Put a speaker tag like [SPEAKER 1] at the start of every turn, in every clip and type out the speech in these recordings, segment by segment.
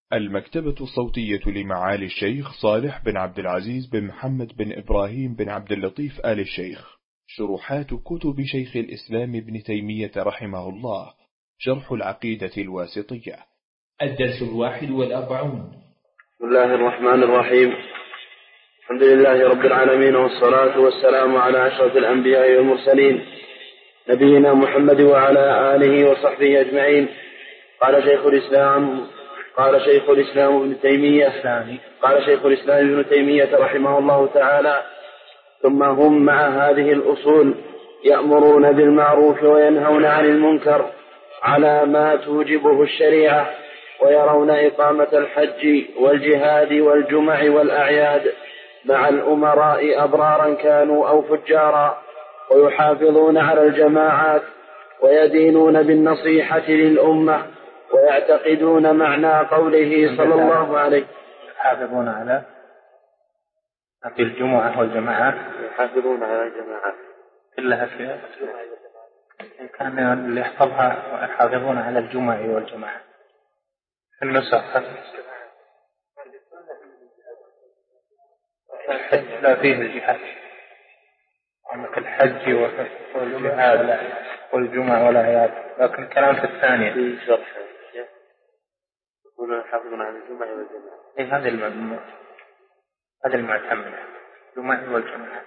[SPEAKER 1] المكتبة الصوتية لمعالي الشيخ صالح بن عبد العزيز بن محمد بن إبراهيم بن عبد اللطيف آل الشيخ. شروحات كتب شيخ الإسلام ابن تيمية رحمه الله. شرح العقيدة الواسطية. الدرس 41.
[SPEAKER 2] بسم الله الرحمن الرحيم. الحمد لله رب العالمين، والصلاة والسلام على أشرف الأنبياء والمرسلين نبينا محمد وعلى آله وصحبه أجمعين. قال شيخ الإسلام ابن تيمية رحمه الله تعالى: ثم هم مع هذه الأصول يأمرون بالمعروف وينهون عن المنكر على ما توجبه الشريعة، ويرون إقامة الحج والجهاد والجمع والأعياد مع الأمراء أبرارا كانوا أو فجارا، ويحافظون على الجماعات، ويدينون بالنصيحة للأمة، ويعتقدون معنى قوله صلى الله عليه
[SPEAKER 3] يحافظون على الجمعة والجماعات،
[SPEAKER 2] يحافظون على الجماعات
[SPEAKER 3] كلها في كان اللي يحفظها يحافظون على الجمع والجماعات في النسخ. الحج لا فيه الجهاد، عندك الحج والجهاد والجمع والأعياد، لكن الكلام في الثانية
[SPEAKER 2] في شرح يقولون يحافظون على الجمع والجماعات.
[SPEAKER 3] هذا المعتمد الجمع والجماعات.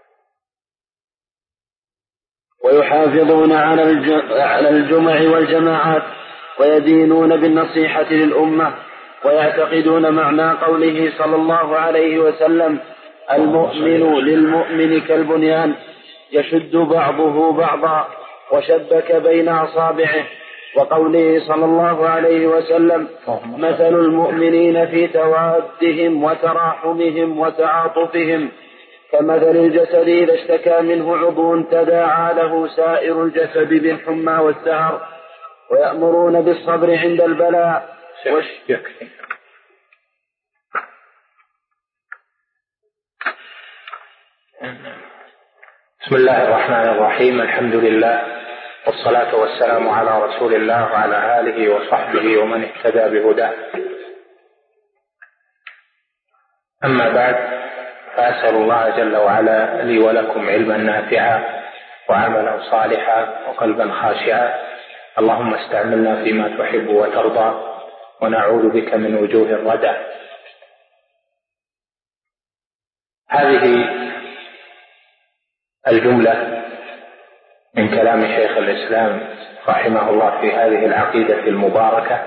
[SPEAKER 2] ويحافظون على الجمع والجماعات، ويدينون بالنصيحة للأمة، ويعتقدون معنى قوله صلى الله عليه وسلم: المؤمن للمؤمن كالبنيان يشد بعضه بعضا وشبك بين أصابعه، وقوله صلى الله عليه وسلم: مثل المؤمنين في توادهم وتراحمهم وتعاطفهم كمثل الجسد إذا اشتكى منه عضو تداعى له سائر الجسد بالحمى والسهر، ويأمرون بالصبر عند البلاء.
[SPEAKER 3] بسم الله الرحمن الرحيم. الحمد لله، والصلاة والسلام على رسول الله وعلى آله وصحبه ومن اهتدى بهداه. أما بعد، فأسأل الله جل وعلا لي ولكم علما نافعا وعملا صالحا وقلبا خاشعا. اللهم استعملنا فيما تحب وترضى، ونعوذ بك من وجوه الردى. هذه الجملة من كلام شيخ الإسلام رحمه الله في هذه العقيدة المباركة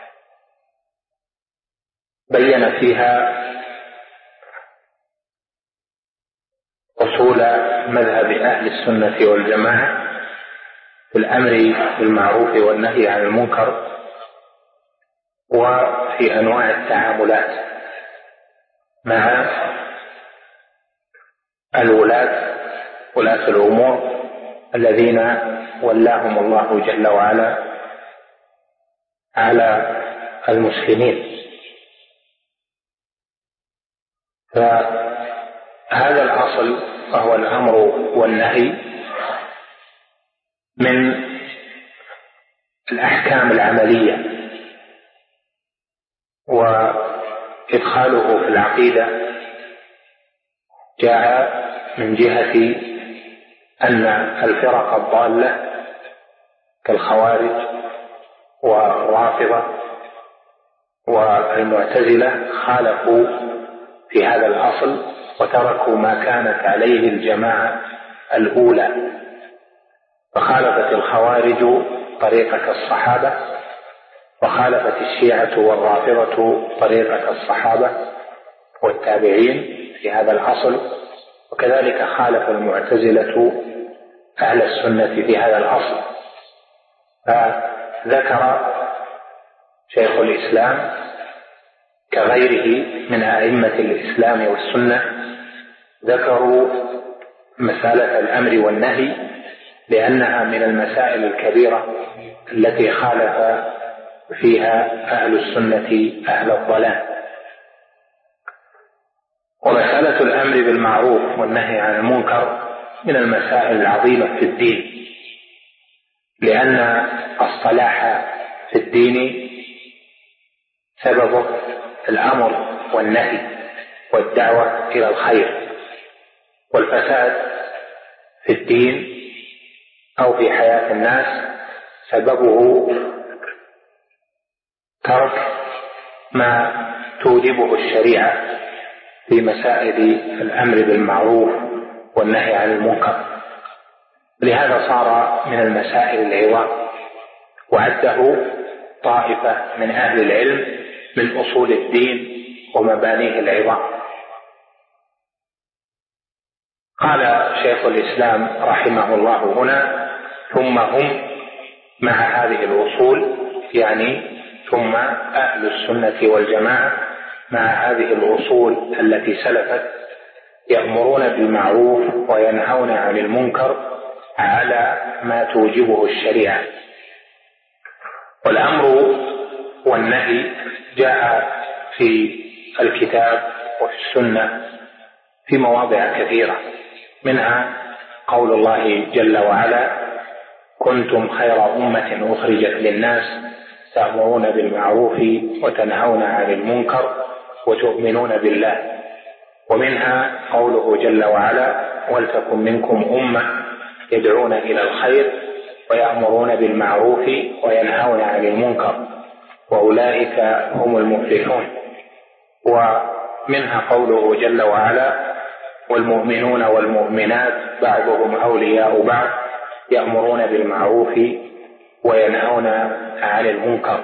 [SPEAKER 3] بين فيها أصول مذهب أهل السنة والجماعة في الأمر بالمعروف والنهي عن المنكر، وفي أنواع التعاملات مع ولاة الأمور الذين ولاهم الله جل وعلا على المسلمين. فهذا الأصل وهو الأمر والنهي من الأحكام العملية، وإدخاله في العقيدة جاء من جهة أن الفرق الضالة كالخوارج والرافضة والمعتزلة خالفوا في هذا الأصل وتركوا ما كانت عليه الجماعة الأولى، فخالفت الخوارج طريقة الصحابة، وخالفت الشيعة والرافضة طريقة الصحابة والتابعين في هذا الأصل، وكذلك خالف المعتزلة أهل السنة في هذا الأصل. فذكر شيخ الإسلام كغيره من أئمة الإسلام والسنة ذكروا مسألة الأمر والنهي لأنها من المسائل الكبيرة التي خالف فيها أهل السنة أهل الضلال. ومسألة الأمر بالمعروف والنهي عن المنكر من المسائل العظيمة في الدين، لأن الصلاح في الدين سببه الأمر والنهي والدعوة إلى الخير، والفساد في الدين أو في حياة الناس سببه ترك ما توجبه الشريعة في مسائل الأمر بالمعروف والنهي عن المنكر. لهذا صار من المسائل العظام، وعده طائفة من أهل العلم من أصول الدين ومبانيه العظام. قال شيخ الإسلام رحمه الله هنا: ثم هم مع هذه الأصول، يعني ثم أهل السنة والجماعة مع هذه الأصول التي سلفت يأمرون بالمعروف وينهون عن المنكر على ما توجبه الشريعة. والأمر والنهي جاء في الكتاب وفي السنة في مواضع كثيرة، منها قول الله جل وعلا: كنتم خير أمة أخرجت للناس تأمرون بالمعروف وتنهون عن المنكر وتؤمنون بالله. ومنها قوله جل وعلا: ولتكن منكم أمة يدعون إلى الخير ويأمرون بالمعروف وينهون عن المنكر وأولئك هم المفلحون. ومنها قوله جل وعلا: والمؤمنون والمؤمنات بعضهم أولياء بعض يأمرون بالمعروف وينهون عن المنكر.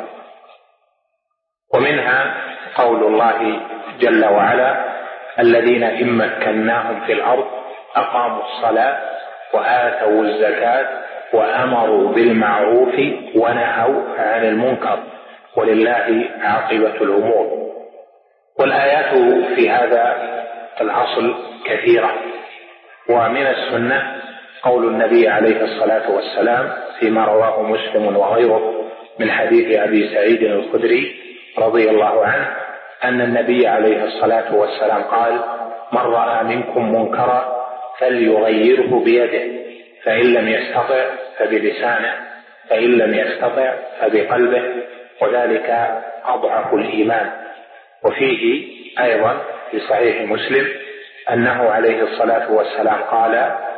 [SPEAKER 3] ومنها قول الله جل وعلا: الذين إن مكناهم في الأرض أقاموا الصلاة وآتوا الزكاة وأمروا بالمعروف ونهوا عن المنكر ولله عاقبة الأمور. والآيات في هذا الأصل كثيرة. ومن السنة قول النبي عليه الصلاة والسلام فيما رواه مسلم وغيره من حديث أبي سعيد الخدري رضي الله عنه أن النبي عليه الصلاة والسلام قال: من رأى منكم منكرا فليغيره بيده، فإن لم يستطع فبلسانه، فإن لم يستطع فبقلبه، وذلك أضعف الإيمان. وفيه أيضا في صحيح مسلم أنه عليه الصلاة والسلام قال: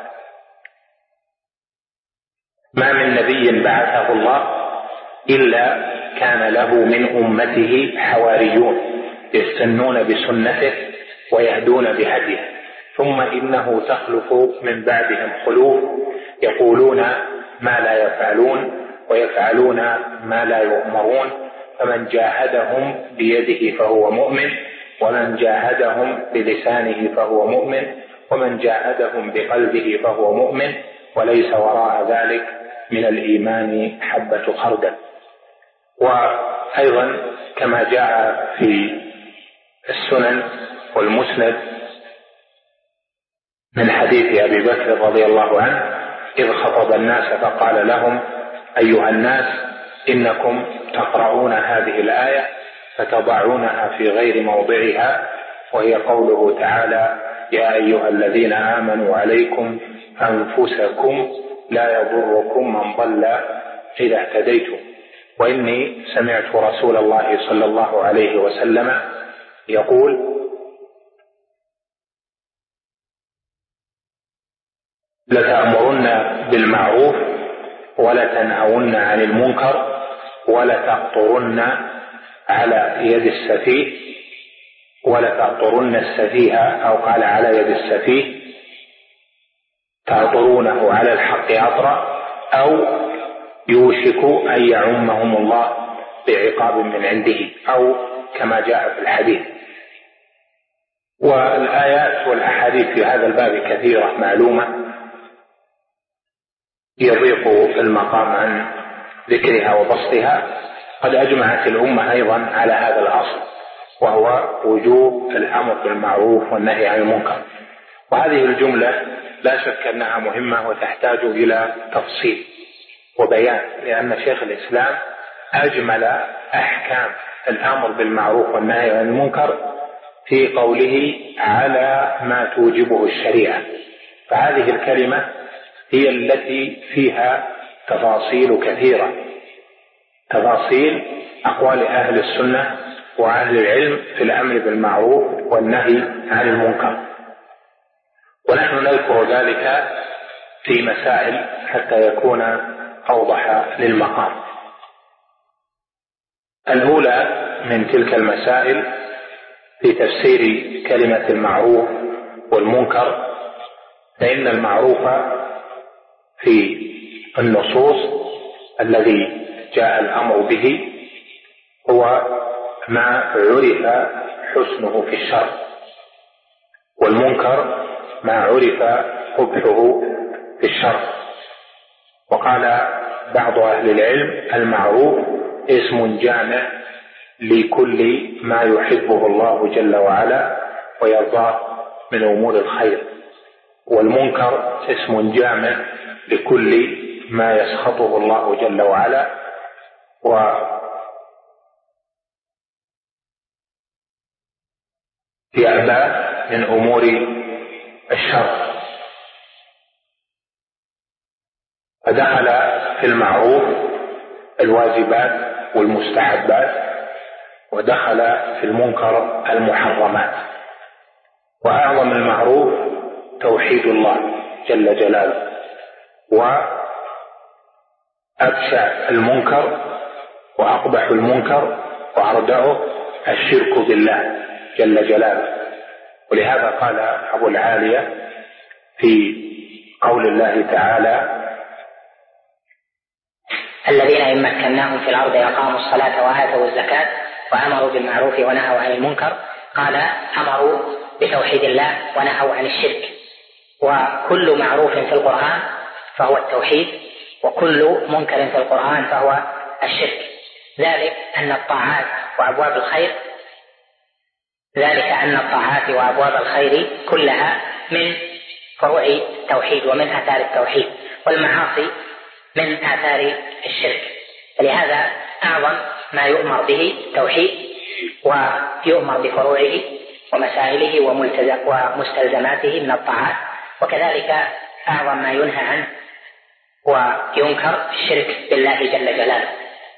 [SPEAKER 3] ما من نبي بعثه الله إلا كان له من أمته حواريون يستنون بسنته ويهدون بهديه، ثم إنه تخلف من بعدهم خلوف يقولون ما لا يفعلون ويفعلون ما لا يؤمرون، فمن جاهدهم بيده فهو مؤمن، ومن جاهدهم بلسانه فهو مؤمن، ومن جاهدهم بقلبه فهو مؤمن، وليس وراء ذلك من الإيمان حبة خردل. وأيضا كما جاء في السنن والمسند من حديث أبي بكر رضي الله عنه إذ خطب الناس فقال لهم: أيها الناس إنكم تقرؤون هذه الآية فتضعونها في غير موضعها، وهي قوله تعالى: يا أيها الذين آمنوا عليكم أنفسكم لا يضركم من ضل إذا اهتديتم. وإني سمعت رسول الله صلى الله عليه وسلم يقول: لتأمرن بالمعروف ولتنهون عن المنكر ولتقطرن على يد السفيه، ولتقطرن السفيه أو قال على يد السفيه، تقطرونه على الحق عطرا، أو يوشك أن يعمهم الله بعقاب من عنده، أو كما جاء في الحديث. والآيات والأحاديث في هذا الباب كثيرة معلومة، يضيق المقام عن ذكرها وبسطها. قد أجمعت الأمة أيضا على هذا الأصل، وهو وجوب الأمر بالمعروف والنهي عن المنكر. وهذه الجملة لا شك أنها مهمة وتحتاج إلى تفصيل وبيان، لأن شيخ الإسلام أجمل أحكام الأمر بالمعروف والنهي عن المنكر في قوله على ما توجبه الشريعة. فهذه الكلمة هي التي فيها تفاصيل كثيرة، تفاصيل أقوال أهل السنة وأهل العلم في الأمر بالمعروف والنهي عن المنكر. ونحن نذكر ذلك في مسائل حتى يكون أوضح للمقام. الأولى من تلك المسائل في تفسير كلمة المعروف والمنكر، فإن المعروف في النصوص الذي جاء الأمر به هو ما عرف حسنه في الشرع، والمنكر ما عرف قبحه في الشرع. وقال بعض أهل العلم: المعروف اسم جامع لكل ما يحبه الله جل وعلا ويرضاه من أمور الخير، والمنكر اسم جامع لكل ما يسخطه الله جل وعلا ويأبى من أمور الشر. فدخل في المعروف الواجبات والمستحبات، ودخل في المنكر المحرمات. وأعظم المعروف توحيد الله جل جلاله، وأبشع المنكر وأقبح المنكر وأردعه الشرك بالله جل جلاله. ولهذا قال أبو العالية في قول الله تعالى:
[SPEAKER 4] الذين إن مكناهم في الأرض أقاموا الصلاة وآتوا الزكاة وأمروا بالمعروف ونهوا عن المنكر. قال: أمروا بتوحيد الله ونهوا عن الشرك. وكل معروف في القرآن فهو التوحيد، وكل منكر في القرآن فهو الشرك. ذلك أن الطاعات وأبواب الخير كلها من فروع التوحيد ومن آثار التوحيد، والمعاصي من آثار الشرك. فلهذا أعظم ما يؤمر به التوحيد، ويؤمر بفروعه ومسائله ومستلزماته من الطاعات، وكذلك أعظم ما ينهى عنه وينكر الشرك بالله جل جلاله.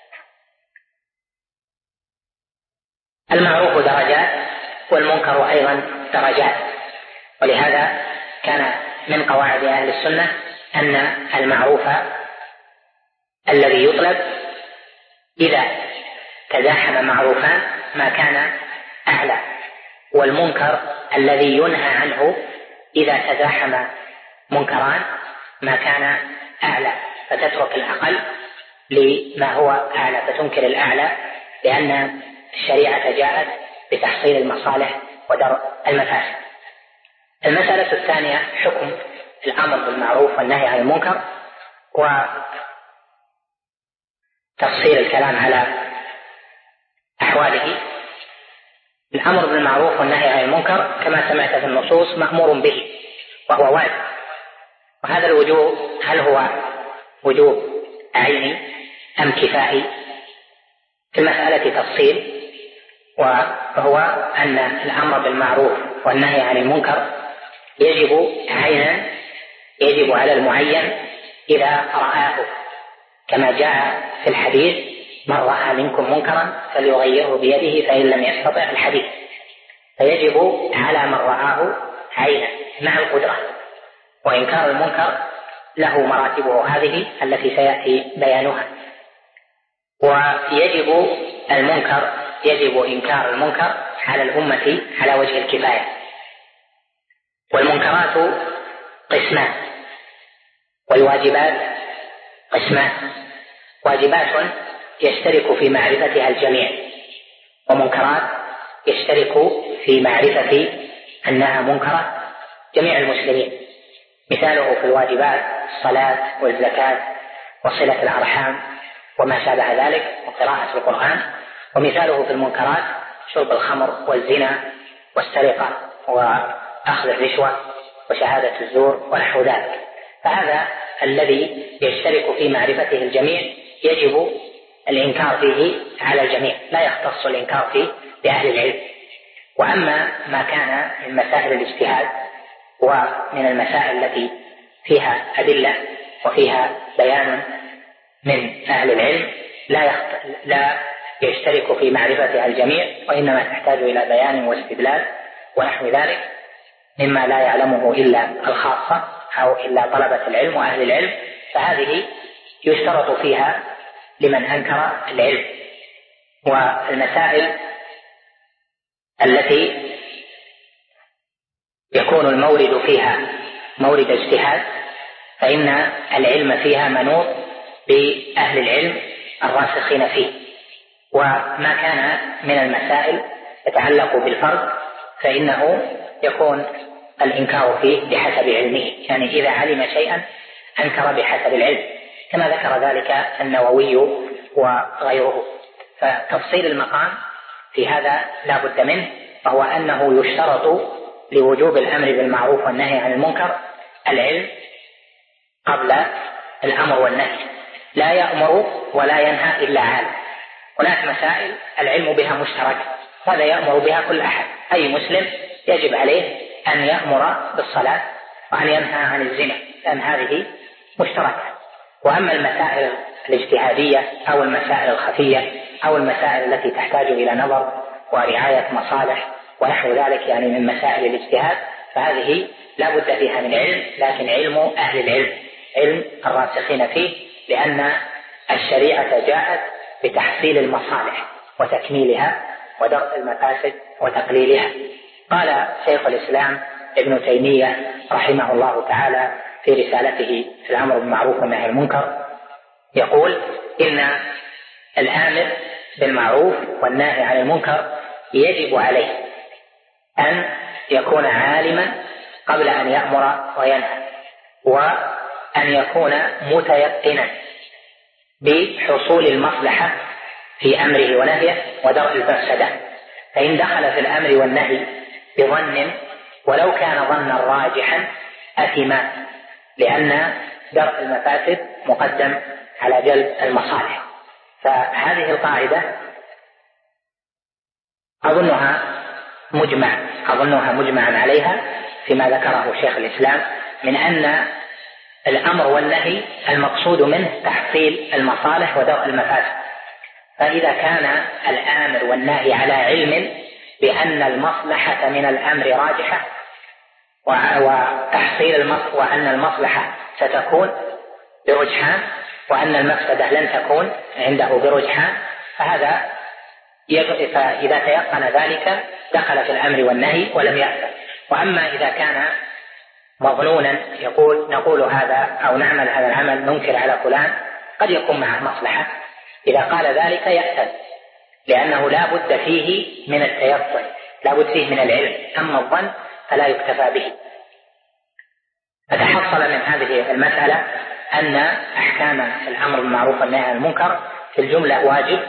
[SPEAKER 4] المعروف درجات والمنكر أيضا درجات، ولهذا كان من قواعد أهل السنة أن المعروف الذي يطلب إذا تزاحم معروفان ما كان أعلى، والمنكر الذي ينهى عنه إذا تزاحم منكران ما كان أعلى، فتترك الأقل لما هو أعلى، فتنكر الأعلى، لأن الشريعة جاءت بتحصيل المصالح ودرء المفاسد. المسألة الثانية حكم الأمر بالمعروف والنهي عن المنكر، وتفصيل الكلام على أحواله. الأمر بالمعروف والنهي عن المنكر كما سمعت في النصوص مأمور به وهو واجب، وهذا الوجوب هل هو وجوب عيني أم كفائي؟ في المسألة تفصيل، وهو أن الأمر بالمعروف والنهي عن المنكر يجب عينا، يجب على المعين إذا رآه، كما جاء في الحديث: من رأى منكم منكرا فليغيره بيده فإن لم يستطع الحديث. فيجب على من رآه عينا مع القدرة. وإنكار المنكر له مراتبه هذه التي سيأتي بيانها. يجب إنكار المنكر على الأمة على وجه الكفاية. والمنكرات قسمان، والواجبات قسمان: واجبات يشترك في معرفتها الجميع، ومنكرات يشترك في معرفة أنها منكرة جميع المسلمين. مثاله في الواجبات الصلاة والزكاة وصلة الأرحام وما شابه ذلك وقراءة القرآن. ومثاله في المنكرات شرب الخمر والزنا والسرقة وأخذ الرشوة وشهادة الزور ونحو ذلك. فهذا الذي يشترك في معرفته الجميع يجب الإنكار فيه على الجميع، لا يختص الإنكار فيه بأهل العلم. وأما ما كان من مسائل الاجتهاد ومن المسائل التي فيها أدلة وفيها بيان من أهل العلم لا يشترك في معرفتها الجميع، وإنما تحتاج إلى بيان واستدلال ونحو ذلك مما لا يعلمه إلا الخاصة أو إلا طلبة العلم وأهل العلم، فهذه يشترط فيها لمن أنكر العلم. والمسائل التي يكون المورد فيها مورد اجتهاد فإن العلم فيها منوط بأهل العلم الراسخين فيه، وما كان من المسائل يتعلق بالفرد فإنه يكون الإنكار فيه بحسب علمه، يعني إذا علم شيئا أنكر بحسب العلم، كما ذكر ذلك النووي وغيره. فتفصيل المقام في هذا لا بد منه، وهو أنه يشترط لوجوب الأمر بالمعروف والنهي عن المنكر العلم قبل الأمر والنهي، لا يأمر ولا ينهى إلا عالم. هناك مسائل العلم بها مشترك، هذا يأمر بها كل أحد، أي مسلم يجب عليه أن يأمر بالصلاة وأن ينهى عن الزنا، لأن هذه مشتركة. وأما المسائل الاجتهادية أو المسائل الخفية أو المسائل التي تحتاج إلى نظر ورعاية مصالح ونحو ذلك، يعني من مسائل الاجتهاد، فهذه لا بد فيها من علم، لكن علم أهل العلم، علم الراسخين فيه، لأن الشريعة جاءت بتحصيل المصالح وتكميلها ودرء المفاسد وتقليلها. قال شيخ الإسلام ابن تيمية رحمه الله تعالى في رسالته في الأمر بالمعروف والنهي عن المنكر، يقول إن الآمر بالمعروف والنهي عن المنكر يجب عليه أن يكون عالما قبل أن يأمر وينهى، وأن يكون متيقنا بحصول المصلحة في أمره ونهيه ودرء المفسدة. فإن دخل في الأمر والنهي بظن ولو كان ظنا راجحا أثما، لأن درء المفاسد مقدم على جلب المصالح. فهذه القاعدة أظنها مجمعا عليها فيما ذكره شيخ الإسلام من أن الأمر والنهي المقصود منه تحصيل المصالح ودرء المفاسد. فإذا كان الآمر والنهي على علم بأن المصلحة من الأمر راجحة وأن المصلحة ستكون برجحان وأن المفسدة لن تكون عنده برجحان، فإذا تيقن ذلك دخل في الأمر والنهي ولم يأثم. وأما إذا كان مظنونا نقول هذا أو نعمل هذا العمل ننكر على فلان قد يكون معه مصلحة، إذا قال ذلك يأثم، لأنه لا بد فيه من التيقن، لا بد فيه من العلم، أما الظن فلا يكتفى به. فتحصل من هذه المسألة أن أحكام الأمر بالمعروف والنهي عن المنكر في الجملة واجب،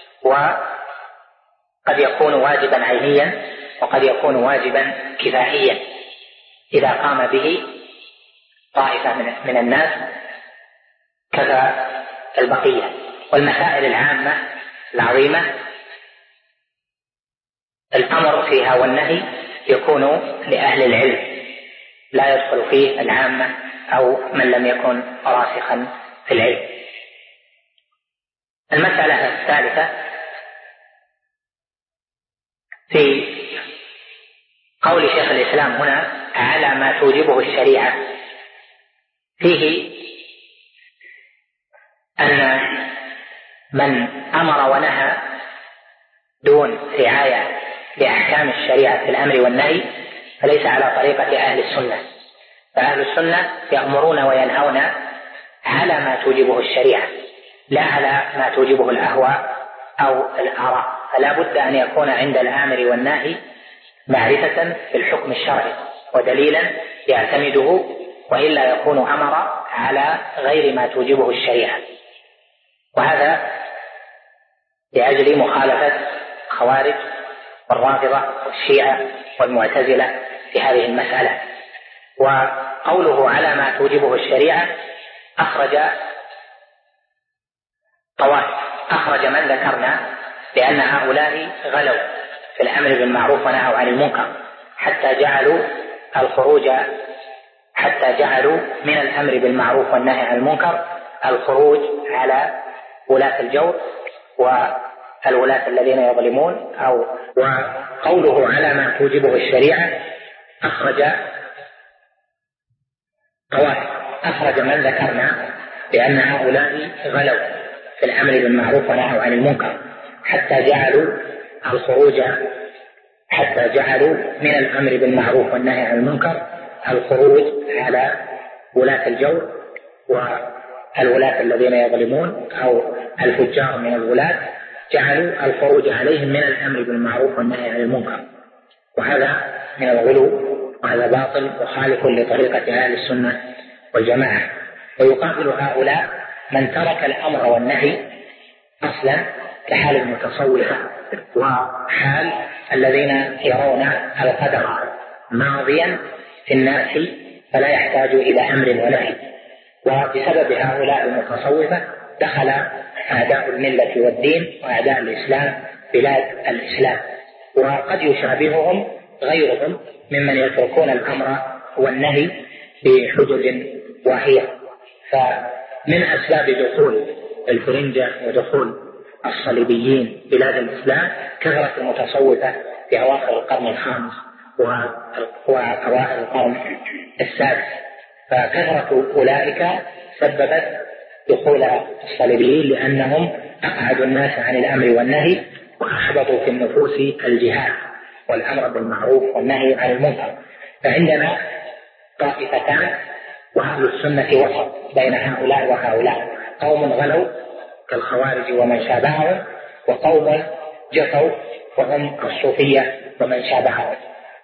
[SPEAKER 4] وقد يكون واجبا عينيا وقد يكون واجبا كفائيا إذا قام به طائفة من الناس كذا البقية. والمسائل العامة العظيمة الأمر فيها والنهي يكون لأهل العلم، لا يدخل فيه العامة أو من لم يكن راسخا في العلم. المسألة الثالثة في قول شيخ الإسلام هنا على ما توجبه الشريعة، فيه أن من أمر ونهى دون رعاية لأحكام الشريعة في الأمر والنهي فليس على طريقة أهل السنة. فأهل السنة يأمرون وينهون على ما توجبه الشريعة لا على ما توجبه الأهواء أو الآراء، فلا بد أن يكون عند الآمر والناهي معرفة في الحكم الشرعي ودليلا يعتمده، وإلا يكون أمر على غير ما توجبه الشريعة. وهذا لأجل مخالفة خوارج والرافضة والشيعة والمعتزلة في هذه المسألة. وقوله على ما توجبه الشريعة أخرج من ذكرنا لأن هؤلاء غلوا في الأمر بالمعروف ونهوا عن المنكر حتى جعلوا من الأمر بالمعروف والنهي عن المنكر الخروج على ولاة الجور الولاة الذين يظلمون. وقوله على ما توجبه الشريعة أخرج من ذكرنا بأن هؤلاء غلوا في الأمر بالمعروف ونهوا عن المنكر حتى جعلوا من الأمر بالمعروف والنهي عن المنكر الخروج على ولاة الجور والولاة الذين يظلمون أو الفجار من الولاة، جعلوا الخروج عليهم من الأمر بالمعروف والنهي عن المنكر، وهذا من الغلو وهذا باطل وخالف لطريقة أهل السنة والجماعة. ويقابل هؤلاء من ترك الأمر والنهي أصلا كحال المتصوفة وحال الذين يرون القدر ماضيا في الناس فلا يحتاج إلى أمر ونهي. وبسبب هؤلاء المتصوفة دخل أعداء الملة والدين وأعداء الإسلام بلاد الإسلام، وقد يشابههم غيرهم ممن يتركون الأمر والنهي بحجج واهية. فمن أسباب دخول الفرنجة ودخول الصليبيين بلاد الإسلام كثرة المتصوفة في أواخر القرن الخامس وأوائل القرن السادس، فكثرة أولئك سببت دخول الصليبيين لأنهم أقعدوا الناس عن الأمر والنهي وأحبطوا في النفوس الجهاد والأمر بالمعروف والنهي عن المنكر. فعندنا طائفتان وأهل السنة وسط بين هؤلاء وهؤلاء، قوم غلوا كالخوارج ومن شابههم، وقوم جفوا وهم الصوفية ومن شابههم.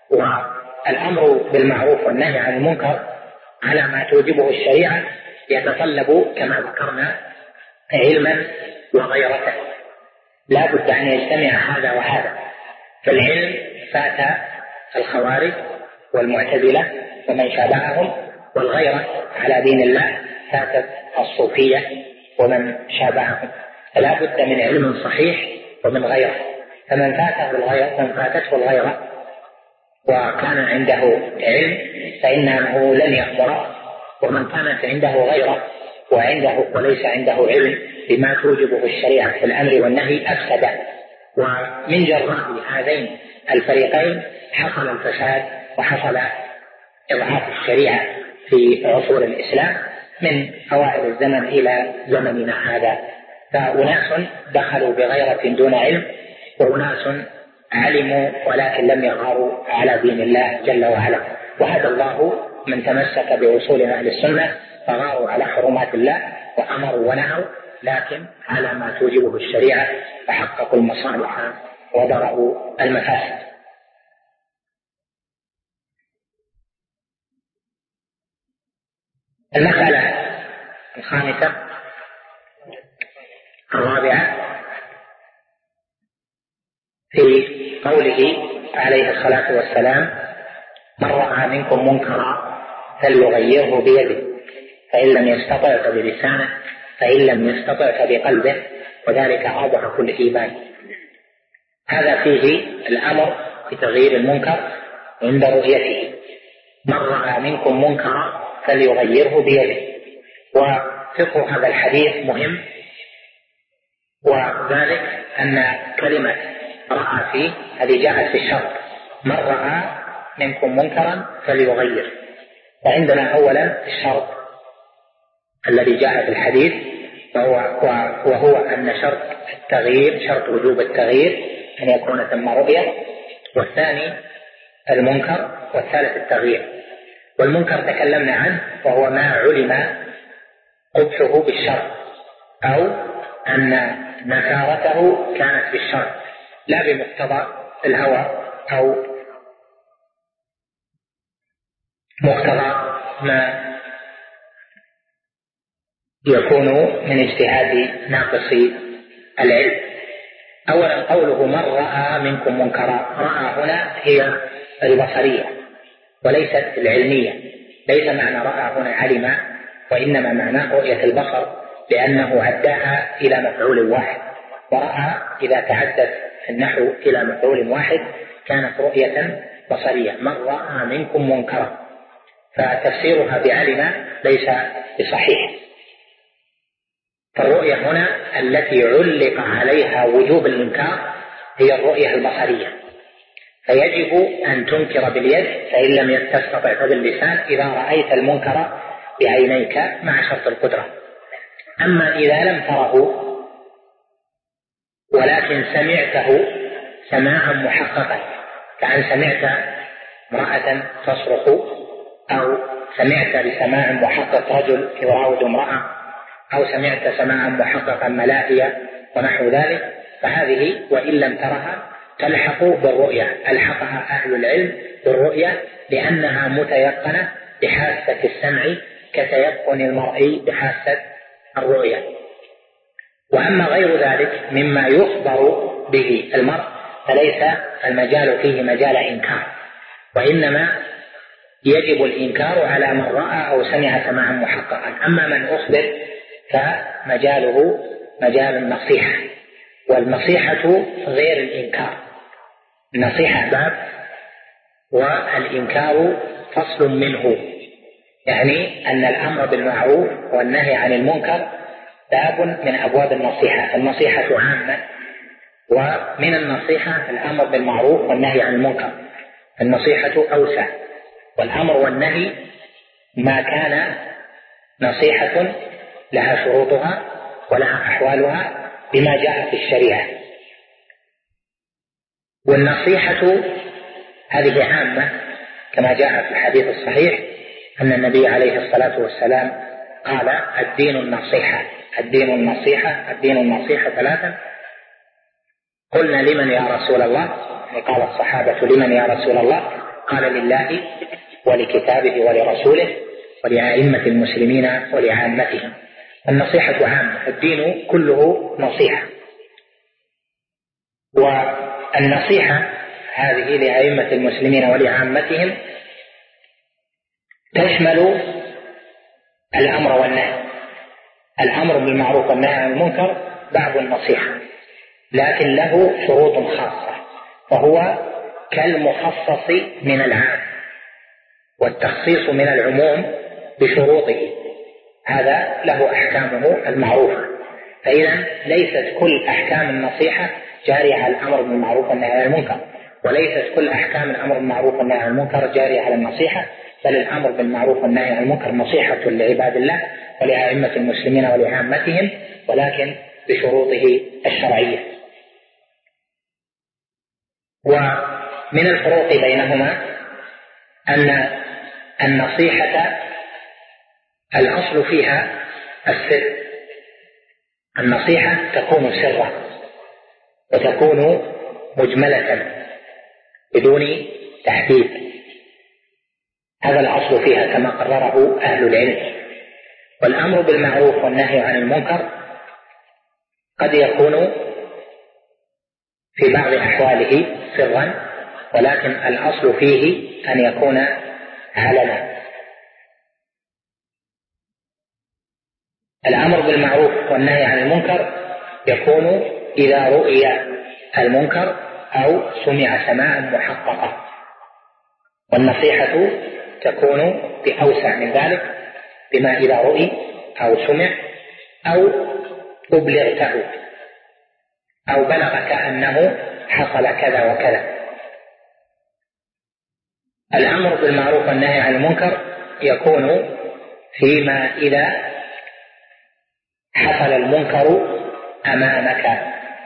[SPEAKER 4] والأمر بالمعروف والنهي عن المنكر على ما توجبه الشريعة يتطلب كما ذكرنا علما وغيرة، لا بد أن يجتمع هذا وهذا. فالعلم فات الخوارج والمعتزلة ومن شابههم، والغيرة على دين الله فاتت الصوفية ومن شابههم. فلا بد من علم صحيح ومن غيره، فمن فاتته الغيرة وكان عنده علم فإنه لن يخبر، ومن كانت عنده غيره وليس عنده علم بما توجبه الشريعة في الأمر والنهي أفسد. ومن جراء هذين الفريقين حصل الفساد وحصل إضعاف الشريعة في عصور الإسلام من أوائل الزمن إلى زمننا هذا. فأناس دخلوا بغيرة دون علم، وأناس علموا ولكن لم يغاروا على دين الله جل وعلا. وهذا الله من تمسك بأصول أهل السنة فغاروا على حرمات الله وأمروا ونهوا، لكن على ما توجبه الشريعة فحققوا المصالح ودرأوا المفاسد. المسألة الخامسة الرابعة في قوله عليه الصلاة والسلام: من رأى منكم منكرا فليغيره بيده، فإن لم يستطع فبلسانه، فإن لم يستطع فبقلبه، وذلك أضعف الإيمان. هذا فيه الأمر بتغيير المنكر عند رؤيته. من رأى منكم منكرا فليغيره بيده. وفقه هذا الحديث مهم، وذلك أن كلمة رأى فيه هذه جاءت في الشرط: من رأى منكم منكرا فليغير. فعندنا أولا الشرط الذي جاء في الحديث وهو أن شرط التغيير، شرط وجوب التغيير أن يكون ثم رؤية، والثاني المنكر، والثالث التغيير. والمنكر تكلمنا عنه وهو ما علم قبحه بالشرط أو أن نكارته كانت بالشرط لا بمقتضى الهوى أو مقتضى ما يكون من اجتهاد ناقص العلم. أولا قوله من رأى منكم منكرا، رأى هنا هي البصرية وليست العلمية. ليس معنى رأى هنا علم، وإنما معناه رؤية البصر، لأنه عداها إلى مفعول واحد، ورأى إذا تعدت النحو إلى مفعول واحد كانت رؤية بصرية. من رأى منكم منكرا، فتفسيرها بعلم ليس بصحيح. فالرؤية هنا التي علق عليها وجوب الإنكار هي الرؤية البصرية، فيجب أن تنكر باليد، فإن لم تستطع فباللسان إذا رأيت المنكر بعينيك مع شرط القدرة. أما إذا لم تره ولكن سمعته سماعا محققا، كأن سمعت امرأة تصرخ، أو سمعت بسماع محقق رجل يراود امرأة، أو سمعت سماعا محققا ملائية ونحو ذلك، فهذه وإن لم ترها تلحق بالرؤية، ألحقها أهل العلم بالرؤية لأنها متيقنة بحاسة السمع كتيقن المرئي بحاسة الرؤية. وأما غير ذلك مما يخبر به المرء فليس المجال فيه مجال إنكار، وإنما يجب الإنكار على من رأى أو سمع سماعا محققا. أما من أخبر فمجاله مجال النصيحة، والنصيحة غير الإنكار. النصيحة باب والإنكار فصل منه، يعني أن الأمر بالمعروف والنهي عن المنكر باب من أبواب النصيحة. النصيحة عامة، ومن النصيحة الأمر بالمعروف والنهي عن المنكر. النصيحة أوسع، والأمر والنهي ما كان نصيحة لها شروطها ولها أحوالها بما جاء في الشريعة. والنصيحة هذه عامة كما جاء في الحديث الصحيح أن النبي عليه الصلاة والسلام قال: الدين النصيحة، الدين النصيحة، الدين النصيحة ثلاثا. قلنا: لمن يا رسول الله؟ قال الصحابة: لمن يا رسول الله؟ قال: لله ولكتابه ولرسوله ولأئمة المسلمين ولعامتهم. النصيحة عامة، الدين كله نصيحة. والنصيحة هذه لأئمة المسلمين ولعامتهم تشمل الأمر والنهي. الأمر بالمعروف والنهي عن المنكر بعض النصيحة، لكن له شروط خاصة، وهو كالمخصص من العام، والتخصيص من العموم بشروطه، هذا له أحكامه المعروفة. فإذا ليست كل أحكام النصيحة جارية على الأمر بالمعروف والنهي عن المنكر، وليست كل أحكام الأمر بالمعروف والنهي عن المنكر جارية على النصيحة، بل الأمر بالمعروف والنهي عن المنكر نصيحة لعباد الله ولأئمة المسلمين ولعامتهم، ولكن بشروطه الشرعية. ومن الفروق بينهما أن النصيحة الأصل فيها السر. النصيحة تكون سرا وتكون مجملة بدون تحديد، هذا الأصل فيها كما قرره أهل العلم. والأمر بالمعروف والنهي عن المنكر قد يكون في بعض أحواله سرا، ولكن الأصل فيه أن يكون علنا. الأمر بالمعروف والنهي عن المنكر يكون إذا رؤي المنكر أو سمع سماعا محققا، والنصيحة تكون بأوسع من ذلك، بما إذا رؤي أو سمع أو أبلغته أو بلغك أنه حصل كذا وكذا. الأمر بالمعروف والنهي عن المنكر يكون فيما إذا حصل المنكر أمامك.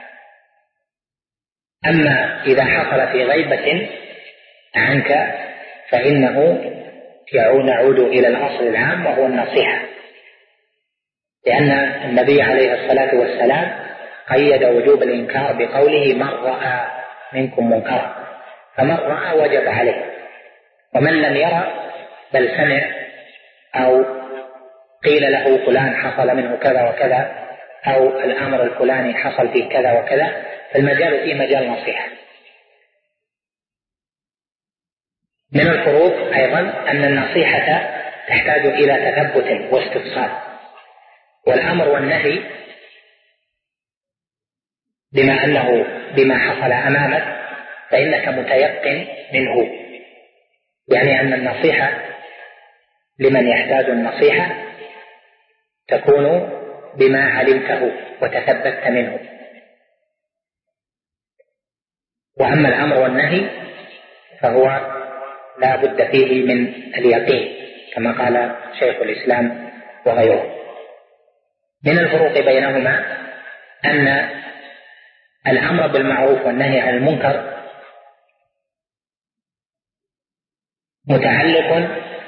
[SPEAKER 4] أما إذا حصل في غيبة عنك فإنه نعود إلى الأصل العام وهو النصيحة، لأن النبي عليه الصلاة والسلام قيد وجوب الإنكار بقوله: من رأى منكم منكرا، فمن رأى وجب عليه، ومن لم يرى بل سمع أو قيل له فلان حصل منه كذا وكذا، أو الأمر الفلاني حصل فيه كذا وكذا، فالمجال فيه مجال نصيحة. من الفروق أيضا أن النصيحة تحتاج إلى تثبت واستفصال، والأمر والنهي بما أنه بما حصل أمامك فإنك متيقن منه، يعني أن النصيحة لمن يحتاج النصيحة تكون بما علمته وتثبت منه. وأما الأمر والنهي فهو لا بد فيه من اليقين كما قال شيخ الإسلام وغيره. من الفروق بينهما أن الأمر بالمعروف والنهي عن المنكر متعلق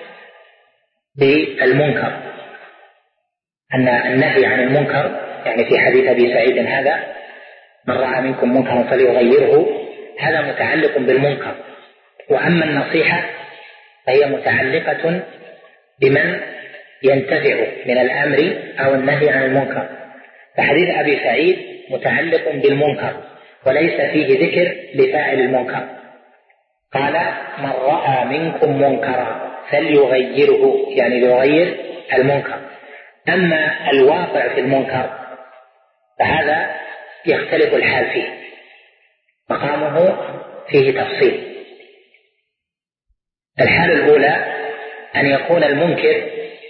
[SPEAKER 4] بالمنكر، أن النهي عن المنكر يعني في حديث أبي سعيد هذا من رأى منكم منكرا فليغيره، هذا متعلق بالمنكر. وأما النصيحة فهي متعلقة بمن ينتفع من الأمر أو النهي عن المنكر. فحديث أبي سعيد متعلق بالمنكر وليس فيه ذكر لفاعل المنكر. قال من رأى منكم منكرا فليغيره، يعني ليغير المنكر. أما الواقع في المنكر فهذا يختلف الحال فيه، مقامه فيه تفصيل. الحالة الأولى أن يكون المنكر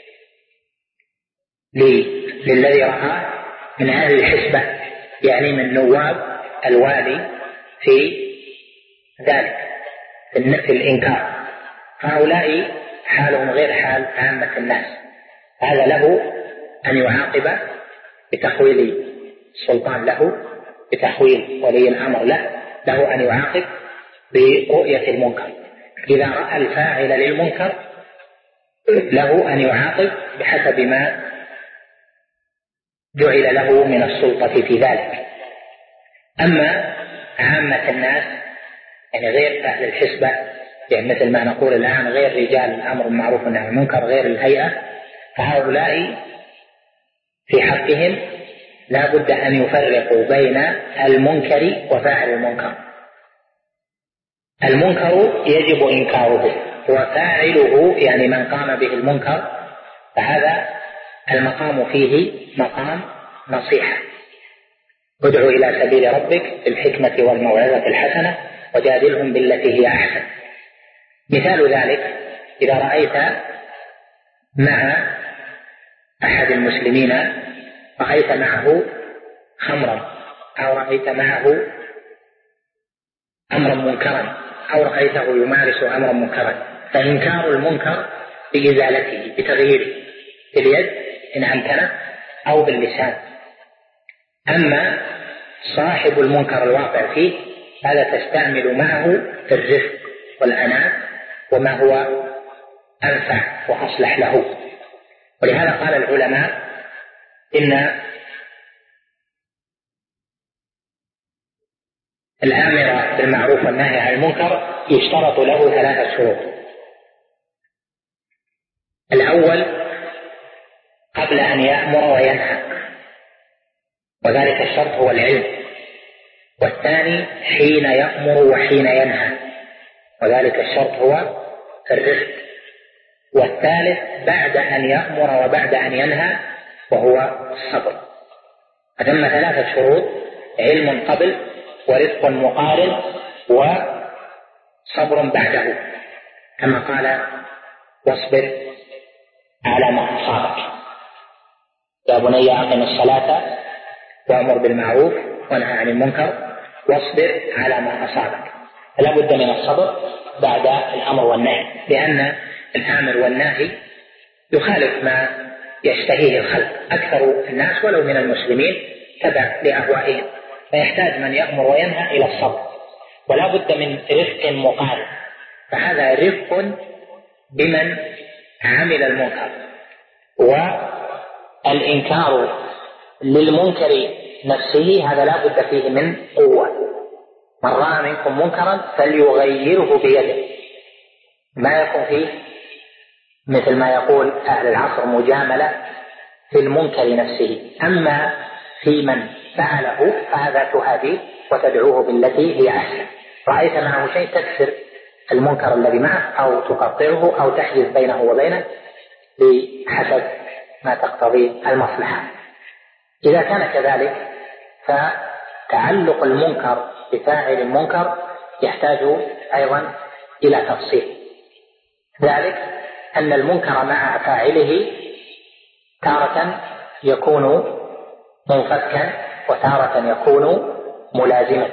[SPEAKER 4] للذي رأى من أهل الحسبة، يعني من نواب الوالي في ذلك في الإنكار، فهؤلاء حالهم غير حال عامة الناس. هذا له أن يعاقب بتخويل السلطان له، بتخويل ولي الأمر له أن يعاقب برؤية المنكر. إذا رأى الفاعل للمنكر له أن يعاقب بحسب ما جعل له من السلطة في ذلك. أما عامة الناس يعني غير أهل الحسبة، يعني مثل ما نقول الآن غير رجال الأمر بالمعروف والنهي عن المنكر، غير الهيئة، فهؤلاء في حقهم لا بد أن يفرقوا بين المنكر وفاعل المنكر. المنكر يجب إنكاره، وفاعله يعني من قام به المنكر فهذا المقام فيه مقام نصيحة. ادع إلى سبيل ربك بالحكمة والموعظة الحسنة وجادلهم بالتي هي أحسن. مثال ذلك إذا رأيت مع أحد المسلمين، رأيت معه خمرا أو رأيت معه أمرا منكرا أو رأيته يمارس أمرا منكرا، فإنكار المنكر بإزالته بتغييره باليد إن أمكن أو باللسان. أما صاحب المنكر الواقع فيه هذا تستعمل معه الرفق والأناة وما هو أنفع وأصلح له. ولهذا قال العلماء إن الآمر بالمعروف والنهي عن المنكر يشترط له 3 شروط. الأول قبل أن يأمر وينهى، وذلك الشرط هو العلم. والثاني حين يأمر وحين ينهى، وذلك الشرط هو الرفق. والثالث بعد أن يأمر وبعد أن ينهى وهو الصبر. فثم 3 شروط: علم قبل، ورفق مقارن، وصبر بعده، كما قال واصبر على ما أصابك. يا بني أقم الصلاة وأمر بالمعروف وانهى عن المنكر واصبر على ما أصابك. فلا بد من الصبر بعد الأمر والنهي، لأن الآمر والناهي يخالف ما يشتهيه الخلق. أكثر الناس ولو من المسلمين تبع لأهوائهم، فيحتاج من يأمر وينهى إلى الصبر، ولا بد من رفق مقارن. فهذا رفق بمن عمل المنكر، والإنكار للمنكر نفسه هذا لا بد فيه من قوة. من رأى منكم منكرا فليغيره بيده، ما يكون فيه مثل ما يقول أهل العصر مجاملة في المنكر نفسه. أما في من فعله فهذا تهاديه وتدعوه بالتي هي أحسن. رأيت معه شيء تكسر المنكر الذي معه أو تقطعه أو تحجز بينه وبينه بحسب ما تقتضي المصلحة. إذا كان كذلك فتعلق المنكر بفاعل المنكر يحتاج أيضا إلى تفصيل. ذلك أن المنكر مع فاعله تارة يكون منفكا وتارة يكون ملازما.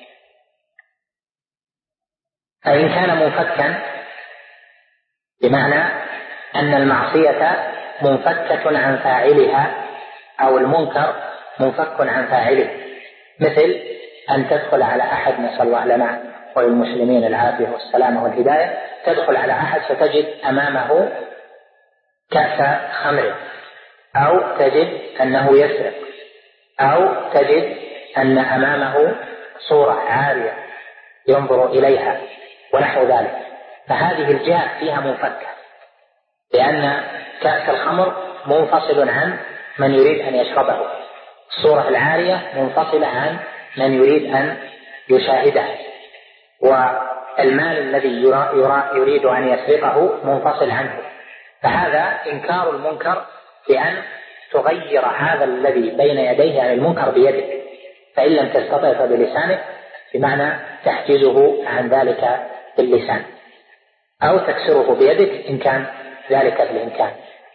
[SPEAKER 4] فإن كان منفكا بمعنى أن المعصية منفكة عن فاعلها أو المنكر منفك عن فاعله، مثل أن تدخل على أحد، نسأل الله لنا وللمسلمين العافية والسلامة والهداية، تدخل على أحد فتجد أمامه كأس خمر، أو تجد أنه يسرق، أو تجد أن أمامه صورة عارية ينظر إليها ونحو ذلك، فهذه الجهة فيها منفكة، لأن كأس الخمر منفصل عن من يريد أن يشربه، الصورة العارية منفصلة عن من يريد أن يشاهده، والمال الذي يريد أن يسرقه منفصل عنه. فهذا إنكار المنكر بأن تغير هذا الذي بين يديه عن المنكر بيدك، فإن لم تستطع فبلسانك، بمعنى تحجزه عن ذلك باللسان، أو تكسره بيدك إن كان ذلك بالإمكان.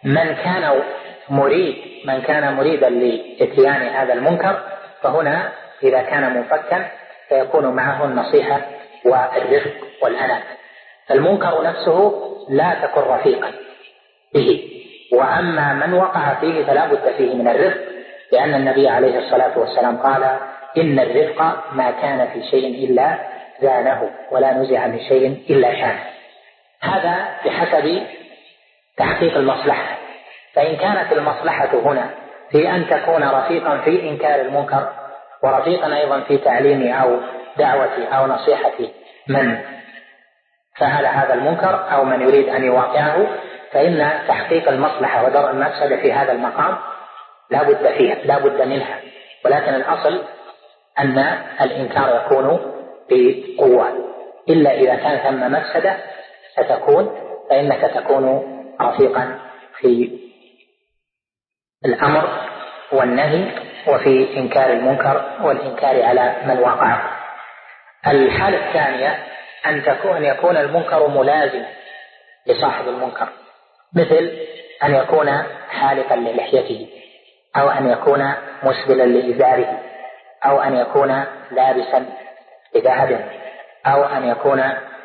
[SPEAKER 4] من كان مريدا لإتيان هذا المنكر، فهنا إذا كان منفكا فيكون معه النصيحة والرفق والأناة. المنكر نفسه لا تكن رفيقا به، وأما من وقع فيه فلا بد فيه من الرفق، لأن النبي عليه الصلاة والسلام قال: إن الرفق ما كان في شيء إلا زانه، ولا نزع من شيء إلا شانه. هذا بحسب تحقيق المصلحة. فإن كانت المصلحة هنا في أن تكون رفيقا في إنكار المنكر، ورفيقا أيضا في تعليم أو دعوة أو نصيحة من فعل هذا المنكر أو من يريد أن يواقعه، فإن تحقيق المصلحة ودرء المفسدة في هذا المقام لا بد منها، ولكن الأصل أن الإنكار يكون بقوة، إلا إذا كان ثم مفسدة فإنك تكون رفيقا في الأمر والنهي وفي إنكار المنكر والإنكار على من واقعه. الحالة الثانية أن يكون المنكر ملازم لصاحب المنكر، مثل أن يكون حالقا للحيته، أو أن يكون مسبلا لإزاره، أو أن يكون لابسا بذهب، أو أن يكون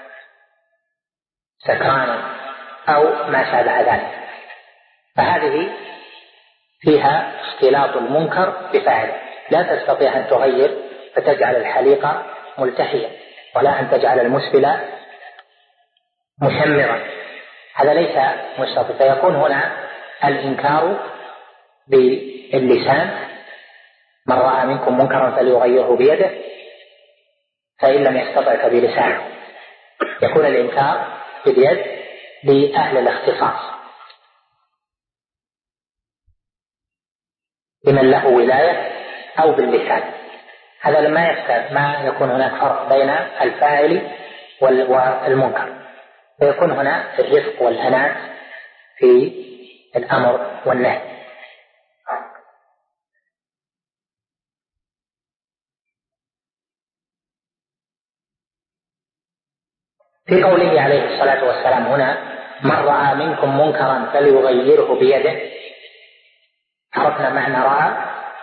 [SPEAKER 4] سكرانا، أو ما شابه ذلك. فهذه فيها اختلاط المنكر بفاعله، لا تستطيع أن تغير فتجعل الحليقة ملتحية، ولا أن تجعل المسبل مشمرا، هذا ليس مستطيع. فيكون هنا الإنكار باللسان: من رأى منكم منكرا فليغيره بيده، فإن لم يستطع فبلسانه. يكون الإنكار باليد لأهل الاختصاص، لمن له ولاية، أو باللسان. هذا ما يكون هناك فرق بين الفاعل والمنكر، فيكون هنا الرفق والأناة في الأمر والنهي. في قوله عليه الصلاة والسلام هنا: من رأى منكم منكرا فليغيره بيده، عرفنا معنى رأى،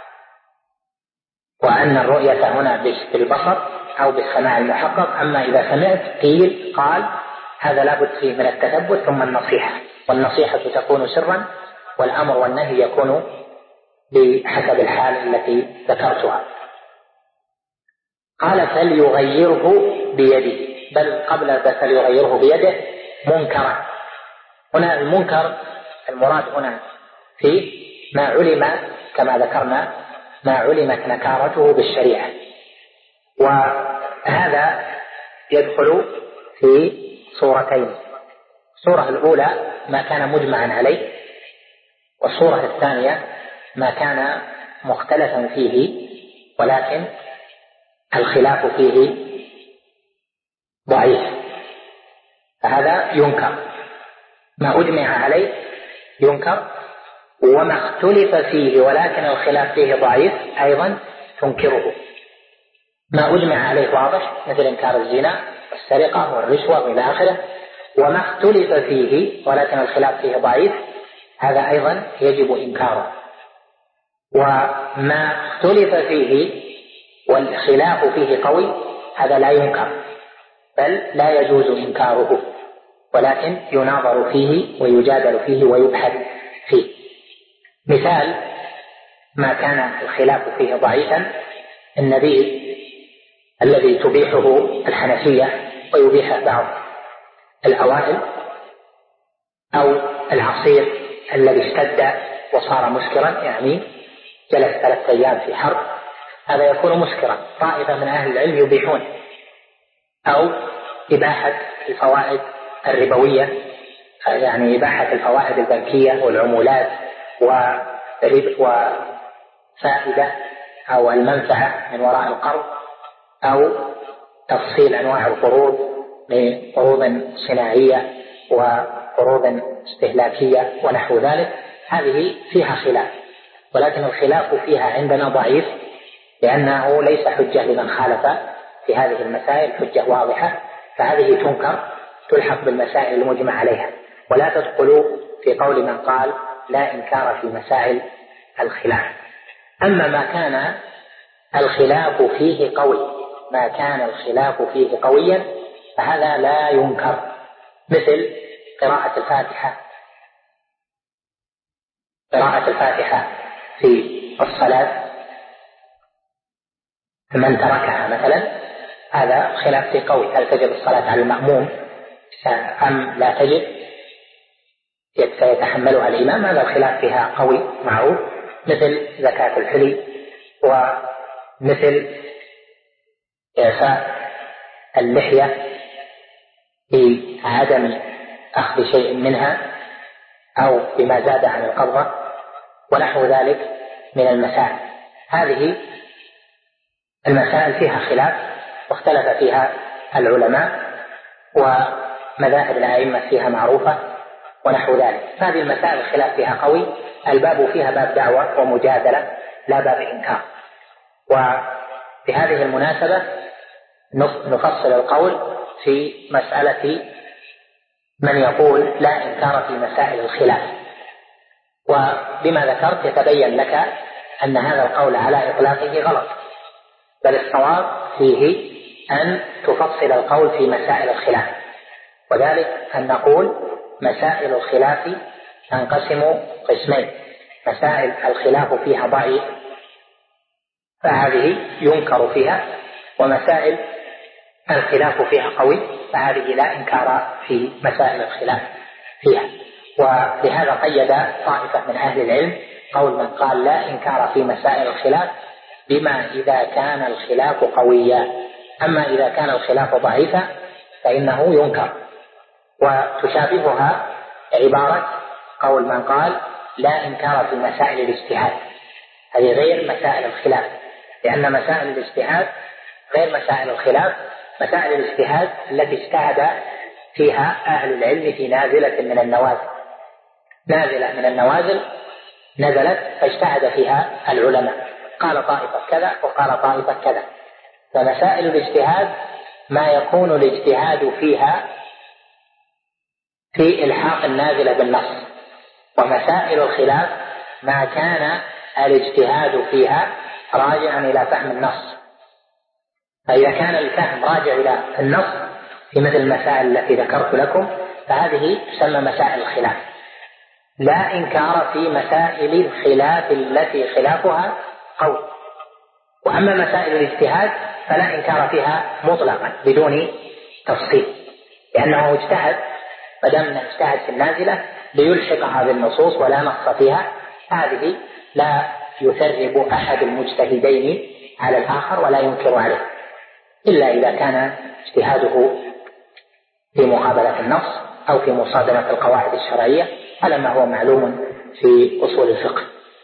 [SPEAKER 4] وأن الرؤية هنا بالبصر أو بالسماع المحقق. أما إذا سمعت قال هذا لا بد فيه من التثبت ثم النصيحة، والنصيحة تكون سرا، والأمر والنهي يكون بحسب الحال التي ذكرتها. قال: فليغيره بيده، بل قبل فليغيره بيده منكرا. هنا المنكر المراد هنا فيه ما علم، كما ذكرنا، ما علمت نكارته بالشريعة، وهذا يدخل في صورتين: الصورة الأولى ما كان مجمعا عليه، والصورة الثانية ما كان مختلفا فيه ولكن الخلاف فيه ضعيف، فهذا ينكر. ما أجمع عليه ينكر، وما اختلف فيه ولكن الخلاف فيه ضعيف أيضا تنكره. ما أجمع عليه واضح، مثل إنكار الزنا والسرقة والرشوة وإلى آخره، وما اختلف فيه ولكن الخلاف فيه ضعيف، هذا أيضا يجب إنكاره. وما اختلف فيه والخلاف فيه قوي هذا لا ينكر، بل لا يجوز إنكاره، ولكن يناظر فيه ويجادل فيه ويبحث فيه. مثال ما كان الخلاف فيه ضعيفا: النبيذ الذي تبيحه الحنفية ويبيحه بعض الأوائل، أو العصير الذي اشتد وصار مسكرا، يعني جلس 3 أيام في حرب، هذا يكون مسكرا. طائفة من أهل العلم يبيحون. أو إباحة الفوائد الربوية، يعني إباحة الفوائد البنكية والعمولات وفائدة أو المنفعة من وراء القرض، أو تفصيل أنواع القروض لقروض صناعية وقروض استهلاكية ونحو ذلك. هذه فيها خلاف، ولكن الخلاف فيها عندنا ضعيف، لأنه ليس حجة لمن خالف في هذه المسائل، حجة واضحة، فهذه تنكر تلحق بالمسائل المجمع عليها، ولا تدخل في قول من قال لا إنكار في مسائل الخلاف. أما ما كان الخلاف فيه قوي، ما كان الخلاف فيه قويا فهذا لا ينكر، مثل قراءة الفاتحة. قراءة الفاتحة في الصلاة من تركها مثلا هذا خلاف فيه قوي، هل تجب الصلاة على المأموم أم لا تجب، سيتحملها الإمام، هذا الخلاف فيها قوي معروف. مثل زكاة الحلي، ومثل إعفاء اللحية في عدم أخذ شيء منها أو بما زاد عن القبضة ونحو ذلك من المسائل. هذه المسائل فيها خلاف واختلف فيها العلماء، ومذاهب الأئمة فيها معروفة ونحو ذلك. هذه المسائل الخلاف فيها قوي، الباب فيها باب دعوة ومجادلة لا باب إنكار. وبهذه المناسبة نفصل القول في مسألة من يقول لا إنكار في مسائل الخلاف. وبما ذكرت يتبين لك أن هذا القول على إطلاقه غلط، بل الصواب فيه أن تفصل القول في مسائل الخلاف، وذلك أن نقول مسائل الخلاف تنقسم قسمين: مسائل الخلاف فيها ضعيف فهذه ينكر فيها، ومسائل الخلاف فيها قوي فهذه لا إنكار في مسائل الخلاف فيها. ولهذا قيد طائفة من أهل العلم قول من قال لا إنكار في مسائل الخلاف بما إذا كان الخلاف قويا، أما إذا كان الخلاف ضعيفا فإنه ينكر. وتشابهها عبارة قول من قال لا إنكار في مسائل الاجتهاد، هذه غير مسائل الخلاف، لأن مسائل الاجتهاد غير مسائل الخلاف. مسائل الاجتهاد التي اجتهد فيها أهل العلم في نازلة من النوازل، نازلة من النوازل نزلت فاجتهد فيها العلماء، قال طائفة كذا وقال طائفة كذا. فمسائل الاجتهاد ما يكون الاجتهاد فيها في إلحاق النازلة بالنص، ومسائل الخلاف ما كان الاجتهاد فيها راجعا إلى فهم النص. فإذا كان الفهم راجع إلى النص في مثل المسائل التي ذكرت لكم فهذه تسمى مسائل الخلاف. لا إنكار في مسائل الخلاف التي خلافها قول. وأما مسائل الاجتهاد فلا إنكار فيها مطلقا بدون تفصيل، لأنه اجتهد، فدام اجتهد في النازلة ليلحقها بالنصوص ولا نص فيها، هذه لا يثرب أحد المجتهدين على الآخر ولا ينكر عليه، إلا إذا كان اجتهاده في مقابلة النص أو في مصادمة القواعد الشرعية، على ما هو معلوم في أصول الفقه.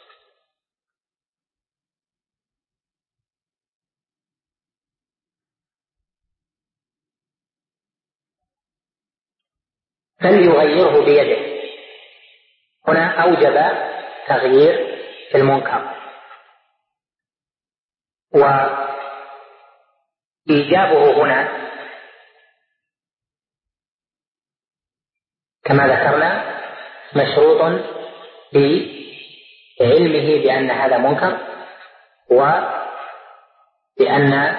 [SPEAKER 4] فليغيره بيده، هنا أوجب تغيير في المنكر، وإيجابه هنا كما ذكرنا مشروط بعلمه بأن هذا منكر وبأن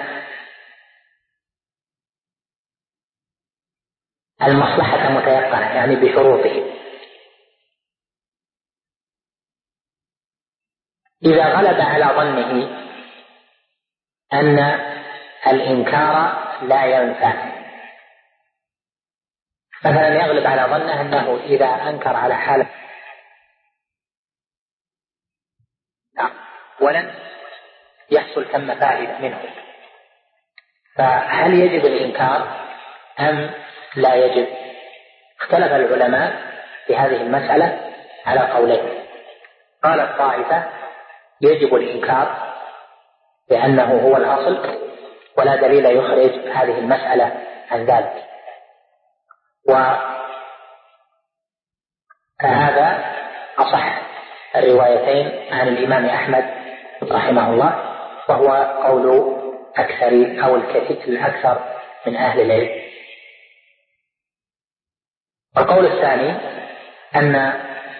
[SPEAKER 4] المصلحة متيقنة، يعني بشروطه. إذا غلب على ظنه أن الإنكار لا ينفع، مثلا يغلب على ظنه أنه إذا أنكر على حالة ولن يحصل ثم فائدة منه، فهل يجب الإنكار أم لا يجب؟ اختلف العلماء في هذه المسألة على قولين. قال الطائفة يجب الإنكار لأنه هو الأصل ولا دليل يخرج هذه المسألة عن ذلك، وهذا أصح الروايتين عن الإمام أحمد رحمه الله، وهو قول أكثر أو الأكثر من أهل العلم. القول الثاني أن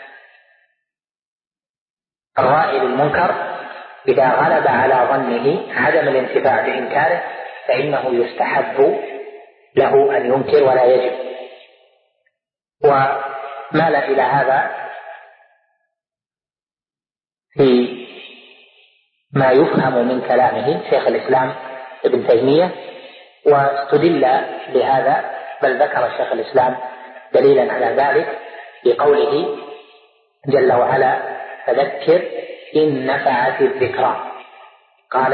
[SPEAKER 4] الرائي للمنكر إذا غلب على ظنه عدم الانتفاع بإنكاره فإنه يستحب له أن ينكر ولا يجب. ومال إلى هذا في ما يفهم من كلامه شيخ الإسلام ابن تيمية، واستدل لهذا بل ذكر شيخ الإسلام دليلا على ذلك بقوله جل وعلا فذكر إن نفعت الذكرى. قال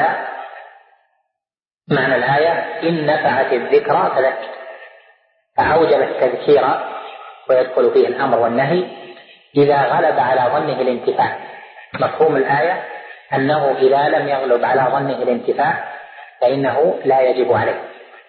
[SPEAKER 4] معنى الآية إن نفعت الذكرى فذكر، فأوجب التذكير ويدخل فيه الأمر والنهي إذا غلب على ظنه الانتفاع. مفهوم الآية أنه إذا لم يغلب على ظنه الانتفاع فإنه لا يجب عليه،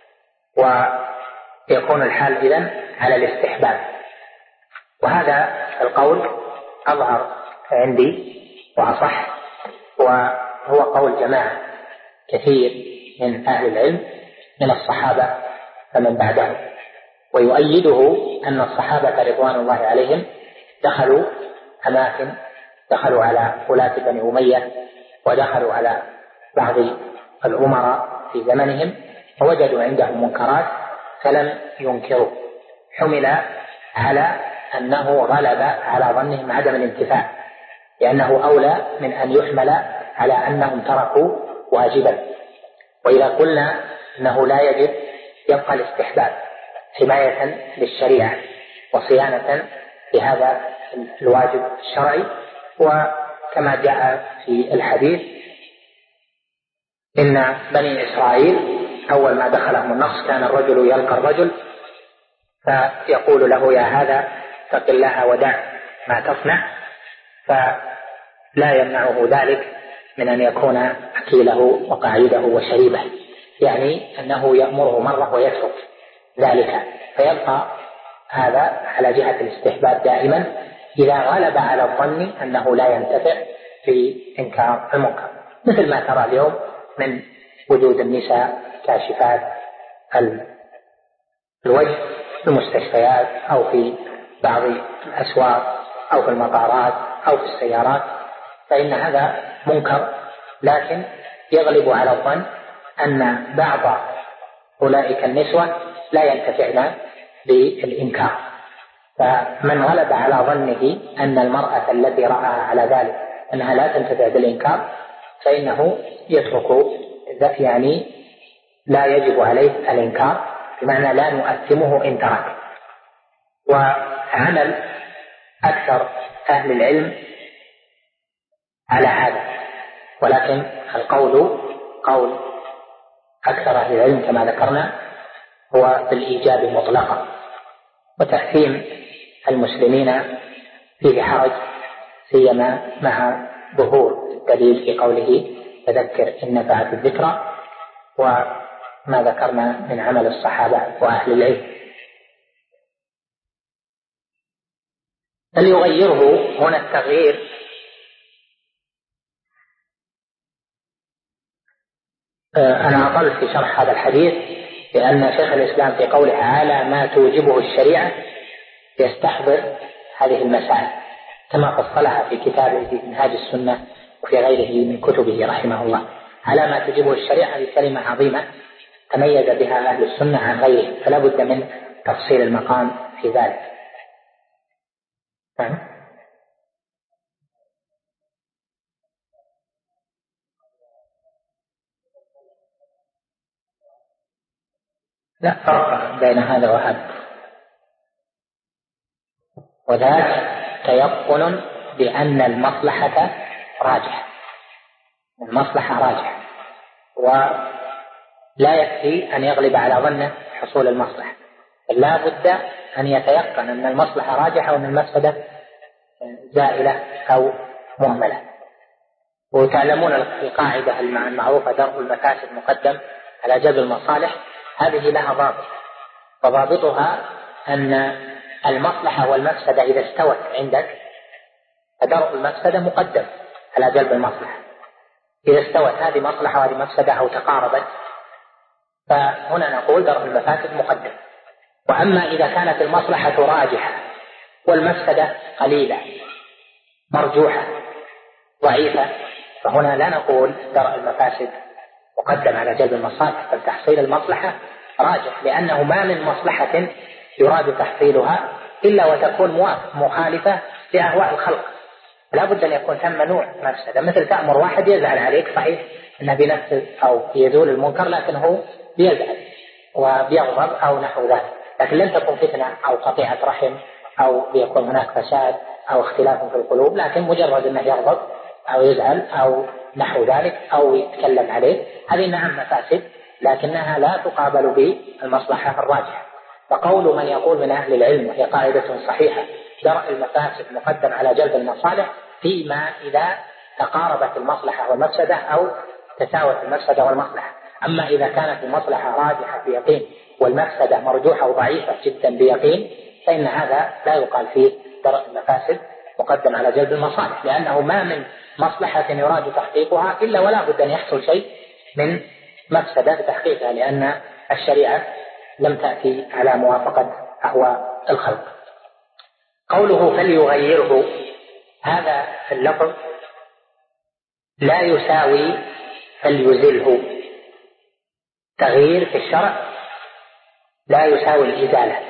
[SPEAKER 4] ويكون الحال إذن على الاستحباب. وهذا القول أظهر عندي وأصح، وهو قول جماعة كثير من أهل العلم من الصحابة فمن بعدهم، ويؤيده أن الصحابة رضوان الله عليهم دخلوا أماكن، دخلوا على ولاة بني أمية ودخلوا على بعض الأمراء في زمنهم ووجدوا عندهم منكرات فلم ينكروا، حمل على أنه غلب على ظنهم عدم الانتفاع، لأنه أولى من أن يحمل على أنهم تركوا واجبا. وإذا قلنا أنه لا يجب يبقى الاستحباب حماية للشريعة وصيانة لهذا الواجب الشرعي. وكما جاء في الحديث إن بني إسرائيل أول ما دخلهم النص كان الرجل يلقى الرجل فيقول له يا هذا اتق الله ودع ما تصنع، فلا يمنعه ذلك من أن يكون أكيله وقعيده وشريبه، يعني أنه يأمره مرة ويترك ذلك، فيبقى هذا على جهة الاستحباب دائما إذا غلب على الظن أنه لا ينتفع في إنكار المنكر، مثل ما ترى اليوم من وجود النساء كاشفات الوجه في المستشفيات أو في بعض الأسواق أو في المطارات أو في السيارات، فإن هذا منكر، لكن يغلب على الظن أن بعض أولئك النسوة لا ينتفعن بالإنكار، فمن غلب على ظنه أن المرأة التي رأى على ذلك أنها لا تنتفع بالإنكار فإنه يترك، يعني لا يجب عليه الإنكار، بمعنى لا نؤثمه إن ترك. وعمل أكثر أهل العلم على هذا، ولكن القول قول أكثر أهل العلم كما ذكرنا هو بالإيجاب مطلقا، وتحكيم المسلمين فيه حرج، سيما مع ظهور الدليل في قوله فذكر إن نفعت الذكرى، وما ذكرنا من عمل الصحابة وأهل العلم. هل يغيره هنا التغيير؟ أنا أطلت في شرح هذا الحديث لأن شيخ الإسلام في قوله على ما توجبه الشريعة يستحضر هذه المسائل، كما فصلها في كتابه في منهاج السنة وفي غيره من كتبه رحمه الله، على ما تجيبه الشريعة. هذه كلمة عظيمة تميز بها أهل السنة عن غيره، فلا بد من تفصيل المقام في ذلك. لا فرق بين هذا وهذا، وذاك تيقن بأن المصلحة راجحة، المصلحة راجحة، ولا يكفي أن يغلب على ظنه حصول المصلحة، لا بد أن يتيقن أن المصلحة راجحة وأن المفسدة زائلة أو مهملة. وتعلمون القاعدة المعروفة درء المفاسد مقدم على جلب المصالح، هذه لها ضابط، وضابطها أن المصلحة والمفسدة إذا استوت عندك فدرء المفسدة مقدم على جلب المصلحة. إذا استوت هذه مصلحة وهذه مفسدة أو تقاربت فهنا نقول درء المفاسد مقدم. وأما إذا كانت المصلحة راجحة والمفسدة قليلة مرجوحة ضعيفة فهنا لا نقول درء المفاسد مقدم على جلب المصالح، بل تحصيل المصلحة راجح، لأنه ما من مصلحة يراد تحصيلها إلا وتكون مخالفة لأهواء الخلق، لا بد أن يكون ثم نوع مفسدة. مثل تأمر واحد يزعل عليك، صحيح أنه بنفسه أو يزول المنكر لكنه بيزعل وبيغضب أو نحو ذلك، لكن لن تكون فتنة أو قطيعة رحم أو بيكون هناك فساد أو اختلاف في القلوب، لكن مجرد أنه يغضب أو يزعل أو نحو ذلك أو يتكلم عليه، هذه نعم مفاسد لكنها لا تقابل بالمصلحة الراجحة. فقول من يقول من أهل العلم، وهي قاعدة صحيحة، درء المفاسد مقدم على جلب المصالح فيما إذا تقاربت المصلحة والمفسدة أو تساوت المفسدة والمصلحة. أما إذا كانت المصلحة راجحة بيقين والمفسدة مرجوحة وضعيفة جدا بيقين فإن هذا لا يقال فيه درء المفاسد مقدم على جلب المصالح، لأنه ما من مصلحة يراد تحقيقها إلا ولا بد أن يحصل شيء من مفسدة تحقيقها، لأن الشريعة لم تأتي على موافقة أهواء الخلق. قوله فليغيره، هذا في اللفظ لا يساوي فليزله. تغيير في الشرع لا يساوي الإزالة،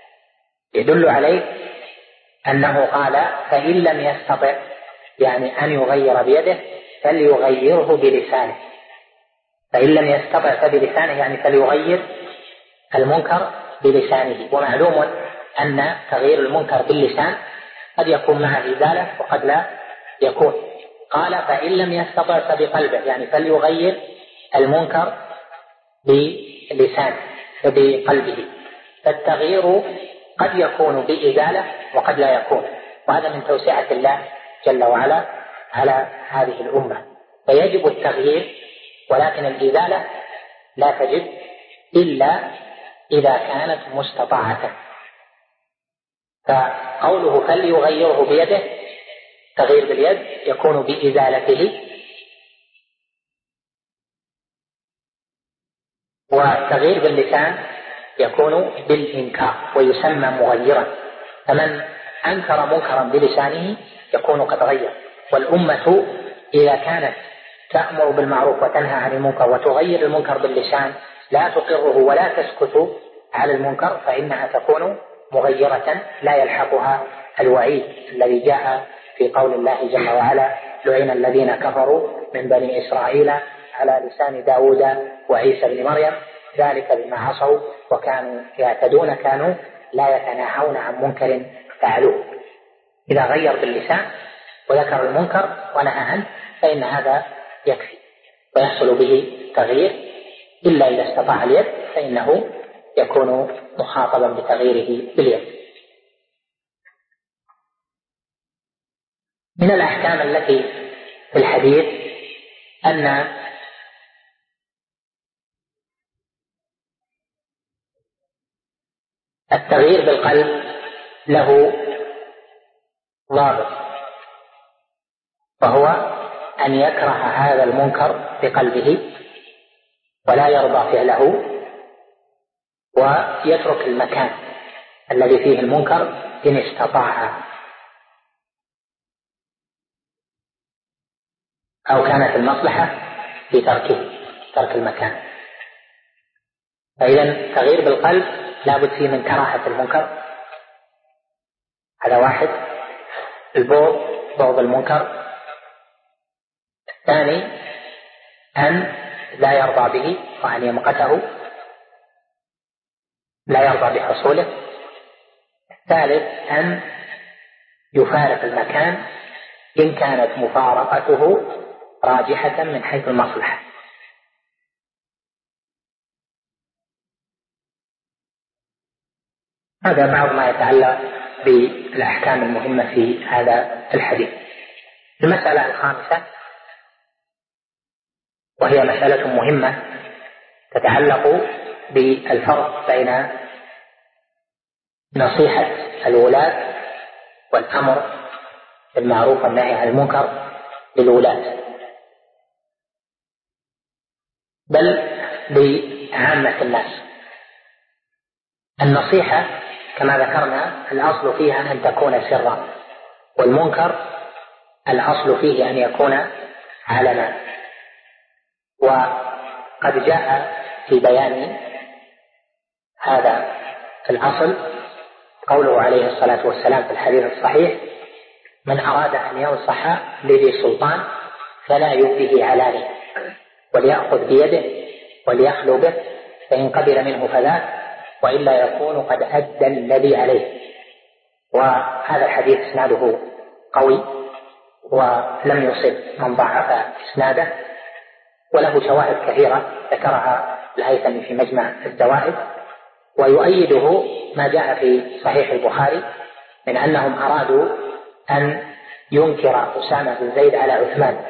[SPEAKER 4] يدل عليه أنه قال فإن لم يستطع يعني أن يغير بيده فليغيره بلسانه. فإن لم يستطع فبلسانه يعني فليغير المنكر بلسانه. ومعلوم أن تغيير المنكر باللسان قد يكون معه إزالة وقد لا يكون. قال فإن لم يستطع فبقلبه يعني فليغير المنكر بلسانه وبقلبه. فالتغيير قد يكون بإزالة وقد لا يكون، وهذا من توسعة الله جل وعلا على هذه الأمة. فيجب التغيير ولكن الإزالة لا تجب إلا إذا كانت مستطاعة. فقوله فليغيره بيده، تغيير باليد يكون بإزالته، والتغيير باللسان يكون بالإنكار ويسمى مغيرا. فمن أنكر منكرا بلسانه يكون قد غير. والأمة إذا كانت تأمر بالمعروف وتنهى عن المنكر وتغير المنكر باللسان لا تقره ولا تسكت على المنكر فإنها تكون مغيرة لا يلحقها الوعيد الذي جاء في قول الله جل وعلا لعن الذين كفروا من بني إسرائيل على لسان داود وعيسى بن مريم ذلك بما عصوا وكانوا يعتدون كانوا لا يتناهون عن منكر فعلوه. إذا غير باللسان وذكر المنكر ونهى عنه فإن هذا يكفي ويحصل به تغيير، إلا إذا استطاع اليد فإنه يكون مخاطبا بتغييره باليد. من الأحكام التي في الحديث أن التغيير بالقلب له ضابط، وهو أن يكره هذا المنكر بقلبه ولا يرضى فعله ويترك المكان الذي فيه المنكر إن استطاع. أو كانت المصلحة في ترك المكان. فإذا تغيير بالقلب لابد فيه من كراهة المنكر، هذا واحد. بغض المنكر. الثاني أن لا يرضى به وأن يمقته، لا يرضى بحصوله. الثالث أن يفارق المكان إن كانت مفارقته راجحة من حيث المصلحة. هذا بعض ما يتعلق بالأحكام المهمة في هذا الحديث. المسألة الخامسة، وهي مسألة مهمة تتعلق بالفرق بين نصيحة الولاة والأمر بالمعروف والنهي عن المنكر للولاة، بل لعامة الناس. النصيحة كما ذكرنا الأصل فيها أن تكون سرا، والمنكر الأصل فيه أن يكون علنا. وقد جاء في بيان هذا الأصل قوله عليه الصلاة والسلام في الحديث الصحيح: من أراد أن ينصح لذي سلطان فلا يبديه علانية، وليأخذ بيده وليخلو به، فإن قبل منه فذاك، وإلا يكون قد أدى الذي عليه. وهذا الحديث إسناده قوي، ولم يصب من ضعف إسناده، وله شواهد كثيرة ذكرها الهيثمي في مجمع الزوائد. ويؤيده ما جاء في صحيح البخاري من أنهم أرادوا أن ينكر أسامة بن زيد على عثمان،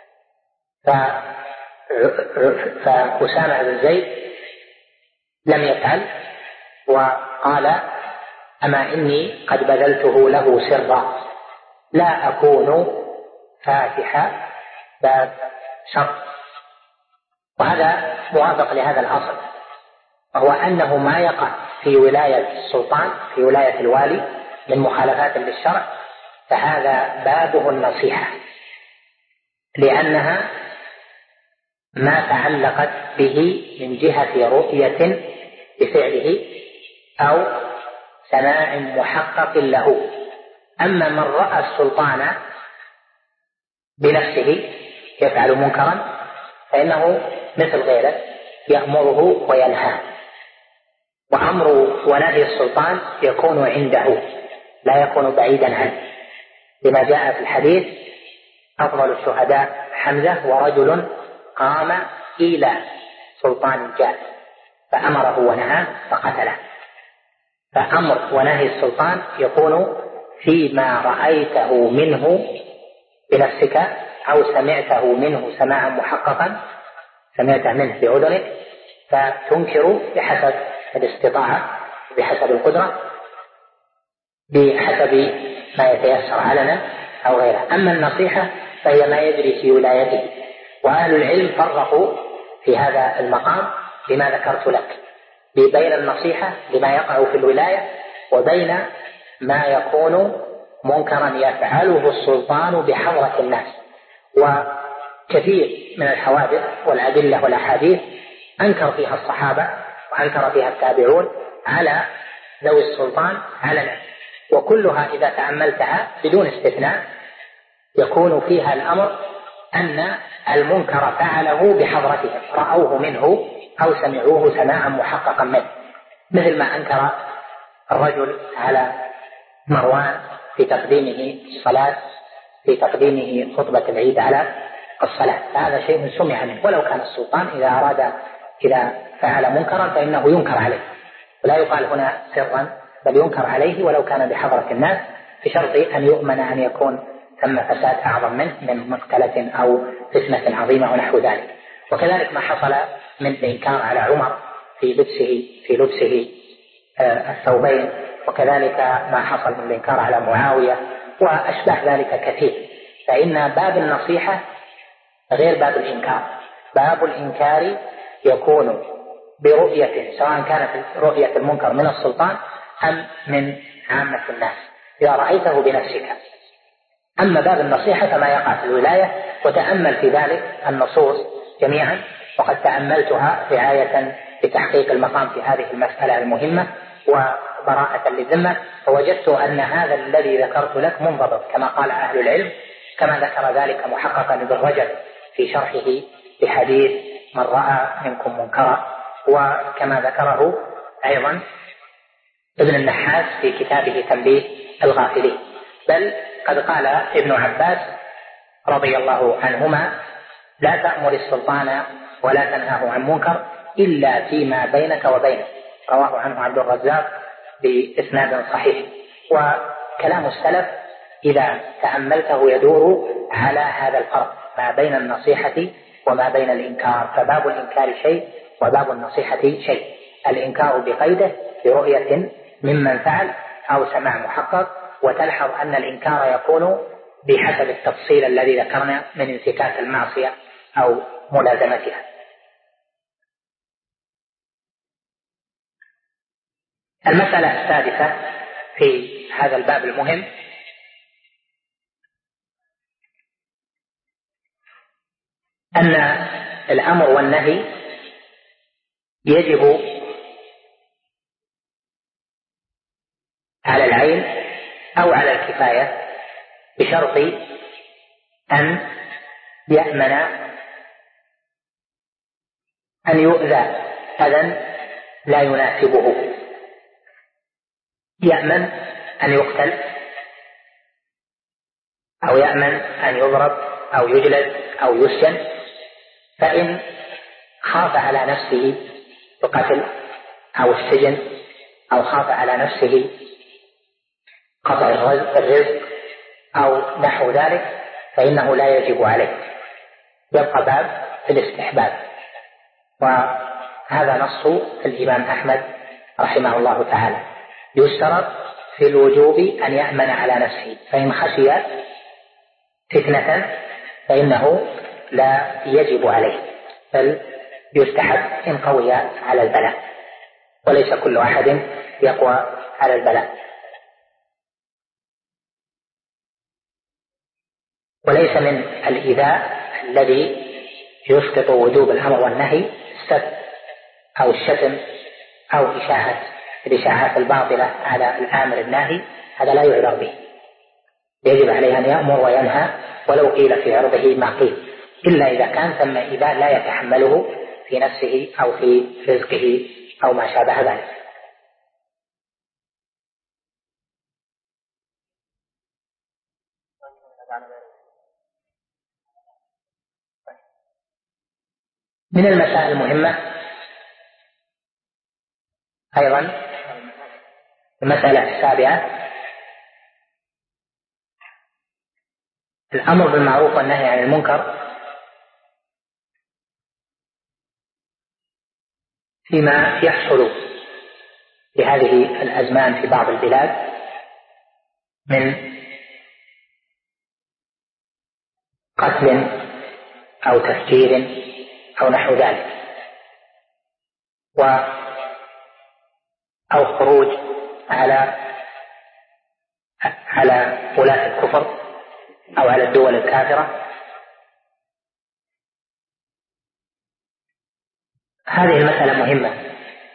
[SPEAKER 4] فأسامة بن زيد لم يفعل، وقال: أما إني قد بذلته له سرا، لا أكون فاتح باب شر. وهذا موافق لهذا الأصل، وهو أنه ما يقع في ولاية السلطان، في ولاية الوالي، من مخالفات للشرع، فهذا بابه النصيحة، لأنها ما تعلقت به من جهة رؤية بفعله أو سماع محقق له. أما من رأى السلطان بنفسه يفعل منكرا فإنه مثل غيره يأمره وينهاه، وأمر ونهي السلطان يكون عنده لا يكون بعيدا عنه، لما جاء في الحديث: أفضل الشهداء حمزة، ورجل قام إلى سلطان جاء فأمره ونهاه فقتله. فأمر ونهي السلطان يكون فيما رأيته منه بنفسك أو سمعته منه سماعا محققا، سمعته منه بأذنك، فتنكر بحسب الاستطاعة، بحسب القدرة، بحسب ما يتيسر علنا أو غيره. أما النصيحة فهي ما يجري في ولايته، وأهل العلم فرقوا في هذا المقام بما ذكرت لك، بين النصيحة لما يقع في الولاية وبين ما يكون منكرا يفعله السلطان بحضرة الناس. وكثير من الحوادث والأدلة والأحاديث أنكر فيها الصحابة وأنكر فيها التابعون على ذوي السلطان علنا، وكلها إذا تأملتها بدون استثناء يكون فيها الأمر أن المنكر فعله بحضرتهم، رأوه منه أو سمعوه سماعا محققا منه، مثل ما أنكر الرجل على مروان في تقديمه الصلاة، في تقديمه خطبة العيد على الصلاة، فهذا شيء سمع منه، ولو كان السلطان إذا فعل منكرا فإنه ينكر عليه، ولا يقال هنا سرا، بل ينكر عليه ولو كان بحضرة الناس، بشرط أن يؤمن أن يكون ثم فساد أعظم منه من مقتلة أو فتنة عظيمة ونحو ذلك. وكذلك ما حصل من الإنكار على عمر في لبسه الثوبين، وكذلك ما حصل من الإنكار على معاوية وأشبه ذلك كثير. فإن باب النصيحة غير باب الإنكار. باب الإنكار يكون برؤية، سواء كانت رؤية المنكر من السلطان أم من عامة الناس. إذا رأيته بنفسك أما باب النصيحة فما يقع في الولاية، وتأمل في ذلك النصوص جميعا، وقد تأملتها رعاية لتحقيق المقام في هذه المسألة المهمة وبراءة للذمة، فوجدت أن هذا الذي ذكرت لك منضبط كما قال أهل العلم، كما ذكر ذلك محققا ابن رجب في شرحه لحديث من رأى منكم منكرا، وكما ذكره أيضا ابن النحاس في كتابه تنبيه الغافلين. بل قد قال ابن عباس رضي الله عنهما: لا تأمر السلطان ولا تنهاه عن منكر إلا فيما بينك وبينه، رواه عنه عبد الرزاق بإسناد صحيح. وكلام السلف إذا تأملته يدور على هذا الفرق ما بين النصيحة وما بين الإنكار، فباب الإنكار شيء وباب النصيحة شيء. الإنكار بقيده برؤية ممن فعل أو سماع محقق، وتلحظ أن الإنكار يكون بحسب التفصيل الذي ذكرنا من انفكاك المعصية أو ملازمتها. المسألة السادسة في هذا الباب المهم أن الأمر والنهي يجب على العين أو على الكفاية بشرط أن يأمن أن يؤذى أذى لا يناسبه، يأمن أن يقتل أو يأمن أن يضرب أو يجلد أو يسجن. فإن خاف على نفسه القتل أو السجن أو خاف على نفسه قطع الرزق أو نحو ذلك فإنه لا يجب عليه، يبقى باب في الاستحباب. وهذا نص الإمام أحمد رحمه الله تعالى. يشترط في الوجوب أن يأمن على نفسه، فإن خشي فتنة فإنه لا يجب عليه، بل يستحب إن قوي على البلاء، وليس كل أحد يقوى على البلاء. وليس من الإيذاء الذي يسقط وجوب الأمر والنهي السب أو الشتم أو الإشاعات الباطلة على الآمر الناهي، هذا لا يعذر به، يجب عليه أن يأمر وينهى ولو قيل في عرضه ما قيل، إلا إذا كان ثم إيذاء لا يتحمله في نفسه أو في رزقه أو ما شابه ذلك. من المسائل المهمة أيضا المسألة السابعة الأمر بالمعروف والنهي عن المنكر فيما يحصل في هذه الأزمان في بعض البلاد من قتل أو تفجير أو نحو ذلك، أو خروج على ولاة الكفر أو على الدول الكافرة. هذه المسألة مهمة،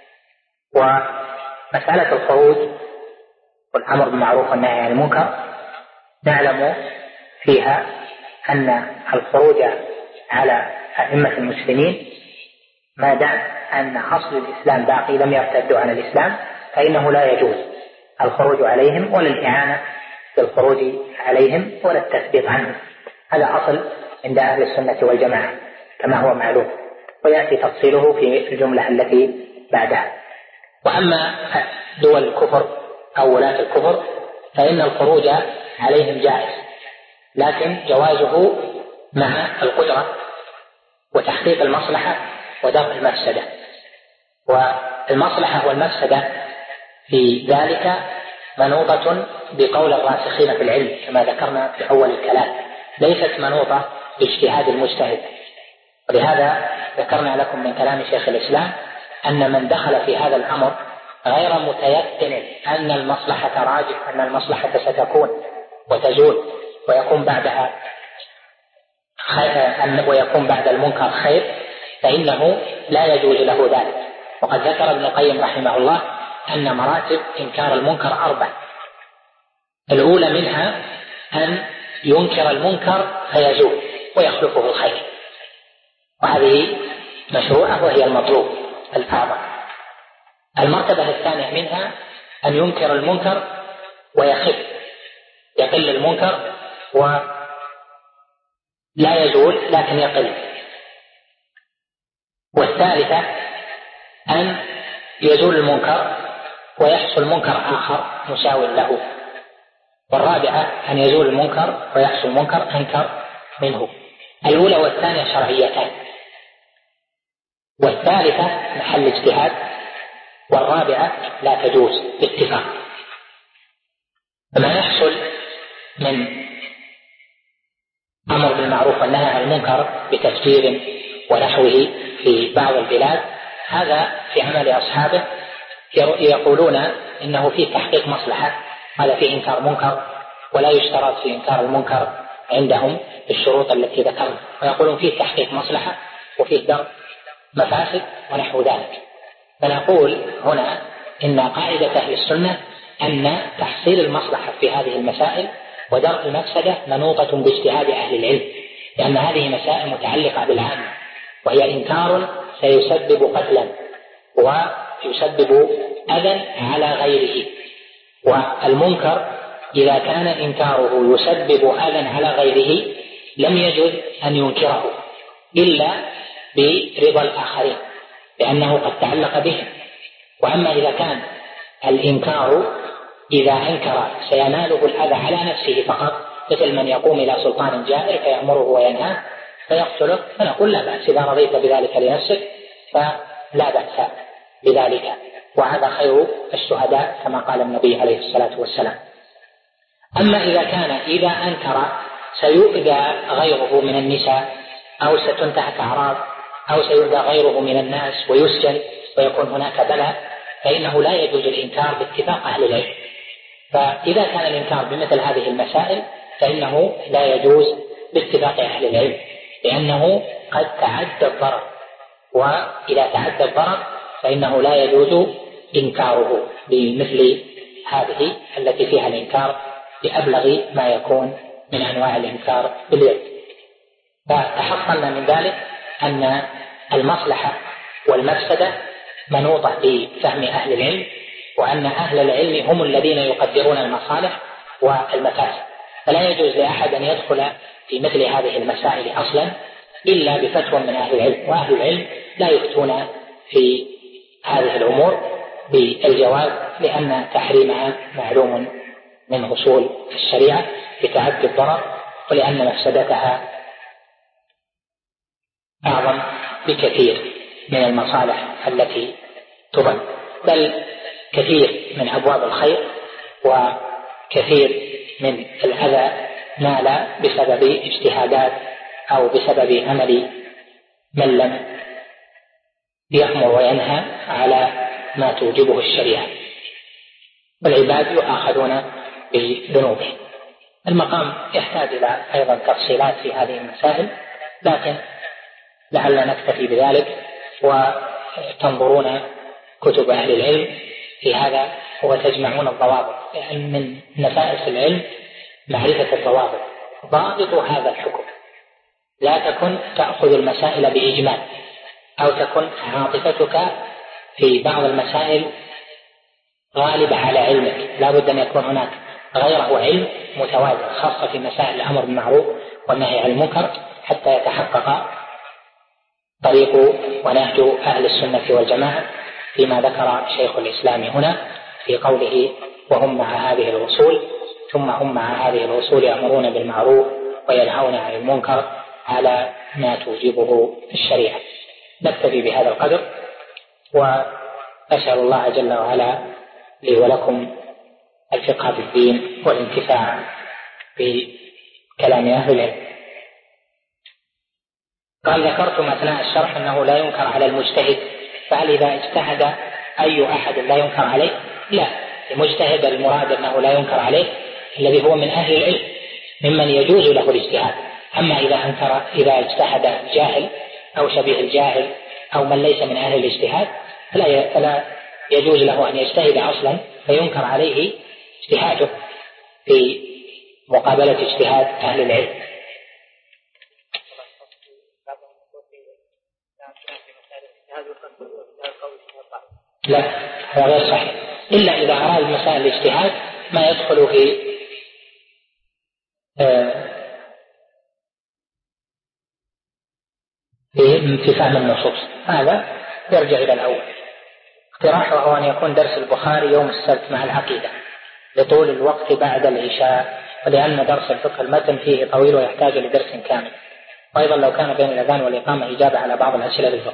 [SPEAKER 4] ومسألة الخروج والأمر بالمعروف والنهي عن المنكر نعلم فيها أن الخروج على أئمة المسلمين ما دام أن أصل الإسلام باقي لم يرتدوا عن الإسلام فإنه لا يجوز الخروج عليهم ولا الإعانة بالخروج عليهم ولا التثبيط عنهم. هذا أصل عند أهل السنة والجماعة كما هو معلوم، ويأتي تفصيله في الجملة التي بعدها. وأما دول الكفر أو ولاة الكفر فإن الخروج عليهم جائز، لكن جوازه مع القدرة وتحقيق المصلحة ودفع المفسدة، والمصلحة والمفسدة في ذلك منوطة بقول الراسخين في العلم كما ذكرنا في أول الكلام، ليست منوطة باجتهاد المجتهد. ولهذا ذكرنا لكم من كلام شيخ الإسلام أن من دخل في هذا الأمر غير متيقن أن المصلحة راجح، أن المصلحة ستكون وتزول ويكون بعدها ويكون بعد المنكر خير فإنه لا يجوز له ذلك. وقد ذكر ابن القيم رحمه الله أن مراتب إنكار المنكر 4. الأولى منها أن ينكر المنكر فيزول ويخلفه الخير، وهذه مشروعة وهي المطلوب الأعظم. المرتبة الثانية منها أن ينكر المنكر ويخف، يقل المنكر ولا يزول لكن يقل. والثالثة أن يزول المنكر ويحصل منكر آخر مساو له. والرابعة أن يزول المنكر ويحصل منكر أنكر منه. الأولى والثانية شرعيتان، والثالثة محل اجتهاد، والرابعة لا تجوز باتفاق. فما يحصل من أمر بالمعروف والنهي عن المنكر بتفجير ونحوه في بعض البلاد، هذا في عمل أصحابه يقولون إنه فيه تحقيق مصلحة، هذا فيه إنكار منكر، ولا يشترط في إنكار المنكر عندهم الشروط التي ذكرنا، ويقولون فيه تحقيق مصلحة وفيه درء مفاسد ونحو ذلك. فنقول هنا إن قاعدة أهل السنة أن تحصيل المصلحة في هذه المسائل ودرء المفسدة منوطة باجتهاد أهل العلم، لأن هذه مسائل متعلقة بالعامة، وهي إنكار سيسبب قتلا ويسبب أذى على غيره. والمنكر إذا كان إنكاره يسبب أذى على غيره لم يجوز أن ينكره إلا برضا الآخرين، لأنه قد تعلق بهم. وأما إذا كان الإنكار إذا أنكر سيناله الأذى على نفسه فقط، مثل من يقوم إلى سلطان جائر فيأمره وينهاه فيقتله، فنقول لا بأس، إذا رضيت بذلك لنفسك فلا بأس بذلك، وهذا خير الشهداء كما قال النبي عليه الصلاة والسلام. أما إذا كان إذا أنكر سيؤذى غيره من النساء أو ستنتهك أعراض أو سيؤذى غيره من الناس ويسجن ويكون هناك بلاء، فإنه لا يجوز الإنكار باتفاق أهل العلم. فإذا كان الإنكار بمثل هذه المسائل فإنه لا يجوز باتفاق أهل العلم، لأنه قد تعدى الضرر، وإذا تعدى الضرر فإنه لا يجوز إنكاره بمثل هذه التي فيها الإنكار بأبلغ ما يكون من أنواع الإنكار باليد. فتحصلنا من ذلك أن المصلحة والمفسدة منوطة بفهم أهل العلم، وأن أهل العلم هم الذين يقدرون المصالح والمفاسد، فلا يجوز لأحد أن يدخل في مثل هذه المسائل أصلا إلا بفتوى من أهل العلم، وأهل العلم لا يفتون في هذه الأمور بالجواز، لأن تحريمها معلوم من أصول الشريعة بتعدي الضرر، ولأن مفسدتها أعظم بكثير من المصالح التي تظن، بل كثير من أبواب الخير وكثير من الأذى نال بسبب اجتهادات أو بسبب عمل من لم يأمر وينهى على ما توجبه الشريعة، والعباد يؤاخذون بذنوبهم. المقام يحتاج إلى أيضا تفصيلات في هذه المسائل، لكن لعلنا نكتفي بذلك وتنظرون كتب أهل العلم في هذا وتجمعون الضوابط، لأن من نفائس العلم معرفة الضوابط. ضابط هذا الحكم، لا تكن تأخذ المسائل بإجمال، أو تكن عاطفتك في بعض المسائل غالبة على علمك، لا بد أن يكون هناك غيره علم متوازن، خاصة في مسائل الأمر بالمعروف والنهي عن المنكر، حتى يتحقق طريق ونهج أهل السنة والجماعة فيما ذكر شيخ الإسلام هنا في قوله وهم مع هذه الأصول، ثم هم مع هذه الأصول يأمرون بالمعروف وينهون عن المنكر على ما توجبه الشريعة. نكتفي بهذا القدر، وأسأل الله جل وعلا لي ولكم الفقه في الدين والانتفاع بكلام أهل العلم. قال ذكرتم أثناء الشرح أنه لا ينكر على المجتهد، فهل إذا اجتهد أي أحد لا ينكر عليه؟ لا، المجتهد المراد أنه لا ينكر عليه الذي هو من أهل العلم، ممن يجوز له الاجتهاد. أما إذا اجتهد الجاهل أو شبيه الجاهل أو من ليس من أهل الاجتهاد فلا يجوز له أن يجتهد أصلا، فينكر عليه اجتهاده في مقابلة اجتهاد أهل العلم. لا، هذا غير صحيح، إلا إذا أراد مسائل الاجتهاد ما يدخل في فهم النصوص، هذا يرجع إلى الأول. اقتراحه أن يكون درس البخاري يوم السبت مع العقيدة لطول الوقت بعد العشاء، ولأن درس الفقه المتن فيه طويل ويحتاج لدرس كامل، وأيضا لو كان بين الأذان والإقامة إجابة على بعض الأسئلة بالفقه.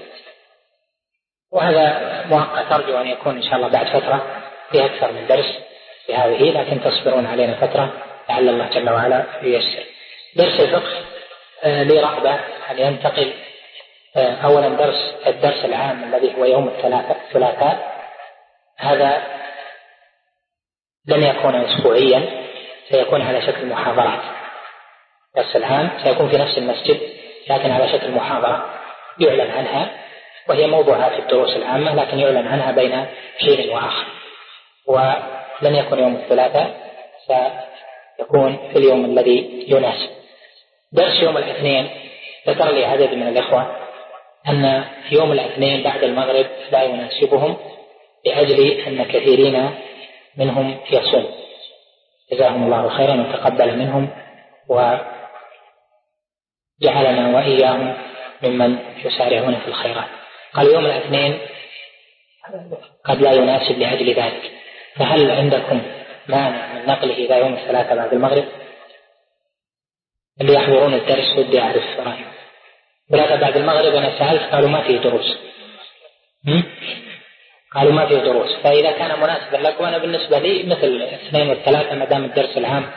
[SPEAKER 4] وهذا مؤقت، أرجو أن يكون إن شاء الله بعد فترة في أكثر من درس بهذه، لكن تصبرون علينا فترة لعل الله جل وعلا ييسر. درس الفقه لي رغبة أن ينتقل أولا الدرس العام الذي هو يوم الثلاثاء، هذا لن يكون أسبوعيا، سيكون على شكل محاضرات. الدرس العام سيكون في نفس المسجد لكن على شكل محاضرة يعلن عنها، وهي موضوعها في الدروس العامة لكن يعلن عنها بين حين وآخر، ولن يكون يوم الثلاثاء، سيكون في اليوم الذي يناسب. درس يوم الاثنين، ذكر لي عدد من الإخوة أن يوم الاثنين بعد المغرب لا يناسبهم لأجل أن كثيرين منهم يصوم، جزاهم الله خيرا وتقبل منهم وجعلنا وإياهم ممن يسارعون في الخيرات. قال يوم الاثنين قد لا يناسب لأجل ذلك، فهل عندكم مانع من نقله إلى يوم الثلاثاء بعد المغرب؟ اللي يحضرون الدرس ودي أعرف رأيهم. ثلاثة بعد المغرب أنا سألت قالوا ما فيه دروس، قالوا ما فيه دروس، فإذا كان مناسبا لك، وأنا بالنسبة لي مثل الاثنين والثلاثة ما دام الدرس العام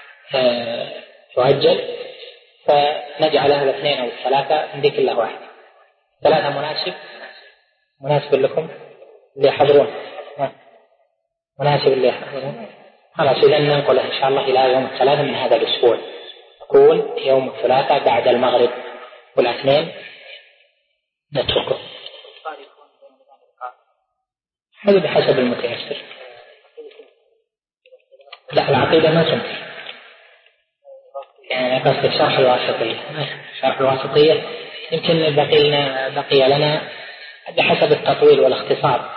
[SPEAKER 4] يؤجل فنجعلها الاثنين أو الثلاثة، عندي كلها واحد. ثلاثة مناسب لكم اللي يحضرون، مناسب اللي يحضرون، خلاص إذا ننقله إن شاء الله إلى يوم الثلاثاء من هذا الأسبوع، يكون يوم الثلاثاء بعد المغرب، والاثنين نتركه. هذا بحسب المتيسر. لا، العقيدة ما تنتهي، يعني قصد شرح الواسطية يمكن بقي لنا بحسب التطويل والاختصار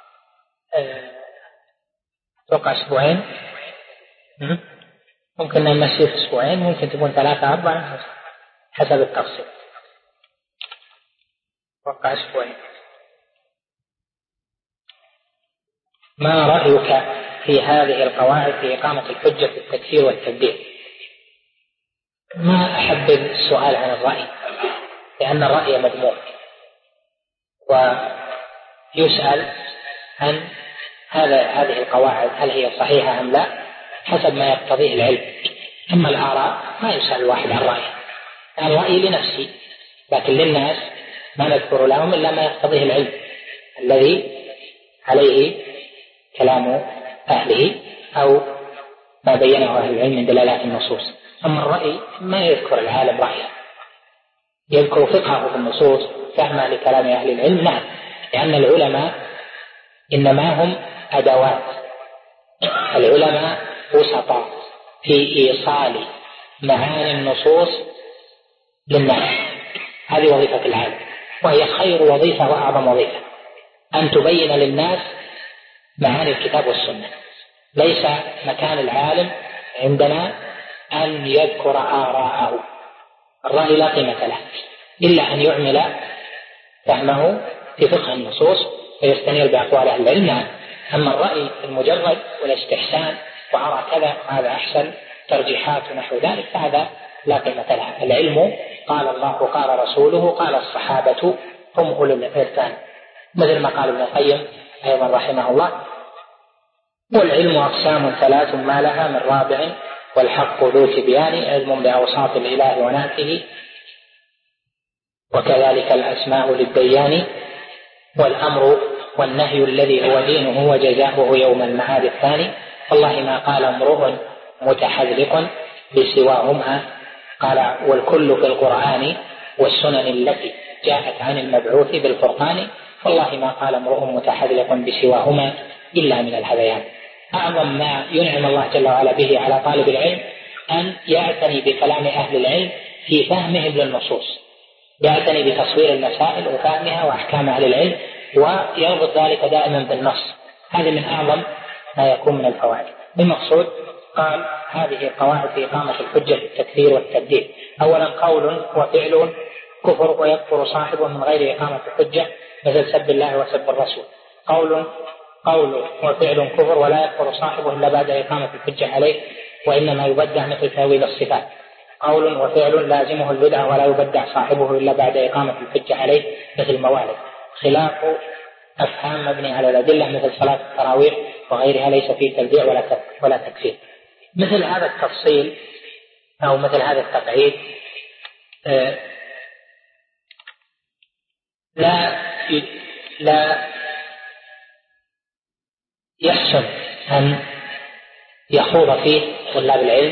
[SPEAKER 4] أتوقع أسبوعين، ممكن نمشي في أسبوعين، ممكن تكون 3-4 حسب التفصيل، أتوقع أسبوعين. ما رأيك في هذه القواعد في إقامة الحجة في التكفير والتبديل؟ ما أحب السؤال عن الرأي، لأن الرأي مذموم، ويسأل عن هذه القواعد هل هي صحيحة أم لا حسب ما يقتضيه العلم. أما الآراء ما يسأل الواحد عن رأيه، يعني رأيي لنفسي، لكن للناس ما نذكر لهم إلا ما يقتضيه العلم الذي عليه كلام أهله أو ما بينه أهل العلم من دلالات النصوص. أما الرأي ما يذكر العالم رأيه، يذكر فقهه في النصوص فهما لكلام أهل العلم. نعم، لأن العلماء إنما هم أدوات، العلماء وسطاء في إيصال معاني النصوص للناس، هذه وظيفة العالم، وهي خير وظيفة وأعظم وظيفة، أن تبين للناس معاني الكتاب والسنة. ليس مكان العالم عندنا أن يذكر آراءه، الرأي لا قيمة له إلا أن يعمل فهمه في فقه النصوص ويستنير بأقوال أهل العلم. أما الرأي المجرد والاستحسان وأرى كذا هذا أحسن، ترجيحات ونحو ذلك، فهذا لا قيمة له. العلم قال الله قال رسوله قال الصحابة هم أولو الإرفان، مثل ما قال ابن القيم أيضا رحمه الله: والعلم أقسام 3 ما لها من رابع، والحق ذو تبيان، علم بأوصاف الإله ونعته، وكذلك الأسماء للديان، والأمر والنهي الذي هو دينه وجزاؤه يوم المعاد الثاني. والله ما قال امرؤ متحذلق بسواهما. قال: والكل في القرآن والسنن التي جاءت عن المبعوث بالفرقان، والله ما قال امرؤ متحذلق بسواهما إلا من الهذيان. أعظم ما ينعم الله جل وعلا به على طالب العلم أن يعتني بكلام أهل العلم في فهمهم للنصوص، يعتني بتصوير المسائل وفهمها وأحكام أهل العلم، ويربط ذلك دائما بالنص. هذه من أعظم ما يكون من الفوائد. المقصود قال: هذه القواعد في إقامة الحجة في التكفير والتبديل. أولا: قول وفعل كفر ويكفر صاحبه من غير إقامة الحجة، مثل سب الله وسب الرسول. قول وفعل كفر ولا يكفر صاحبه إلا بعد إقامة الحجة عليه، وإنما يبدع مثل تأويل الصفات. قول وفعل لازمه البدعة ولا يبدع صاحبه إلا بعد إقامة الحجة عليه، مثل الموالد. خلاف أفهام مبني على الأدلة مثل صلاة التراويح وغيرها ليس فيه تبديع ولا تكفير. مثل هذا التفصيل أو مثل هذا التقعيد لا يحسن أن يخوض فيه طلاب العلم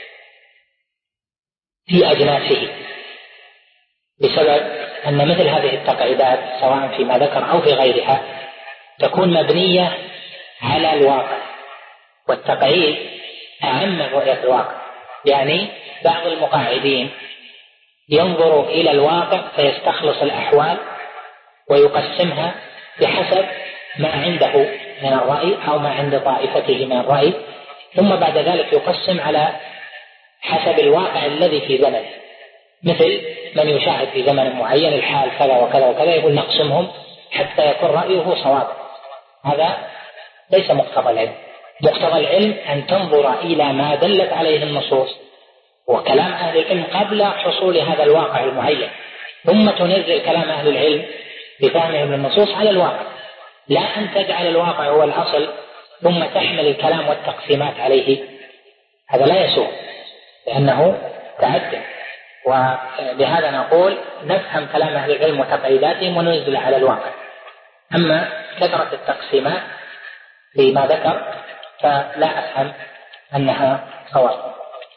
[SPEAKER 4] في أجناسه، بسبب أن مثل هذه التقعيدات سواء فيما ذكر أو في غيرها تكون مبنية على الواقع، والتقعيد أهم من رؤية الواقع. يعني بعض المقاعدين ينظر إلى الواقع فيستخلص الأحوال ويقسمها بحسب ما عنده من الرأي أو ما عند طائفته من الرأي، ثم بعد ذلك يقسم على حسب الواقع الذي في زمنه. مثل من يشاهد في زمن معين الحال كذا وكذا وكذا، يقول نقسمهم حتى يكون رأيه صوابا. هذا ليس مقتضى العلم. مقتضى العلم أن تنظر إلى ما دلت عليه النصوص وكلام أهل العلم قبل حصول هذا الواقع المعين، ثم تنزل كلام أهل العلم بفهمهم للنصوص على الواقع، لا أن تجعل الواقع هو الأصل ثم تحمل الكلام والتقسيمات عليه. هذا لا يسوغ لأنه تعدد. ولهذا نقول نفهم كلام أهل العلم وتقعيداتهم وننزل على الواقع. أما كثرة التقسيمات فيما ذكر فلا أفهم أنها صواب.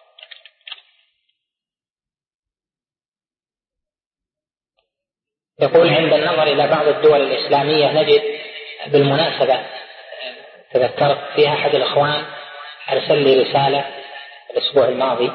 [SPEAKER 4] يقول: عند النظر إلى بعض الدول الإسلامية نجد، بالمناسبة تذكرت فيها أحد الإخوان أرسل لي رسالة الأسبوع الماضي،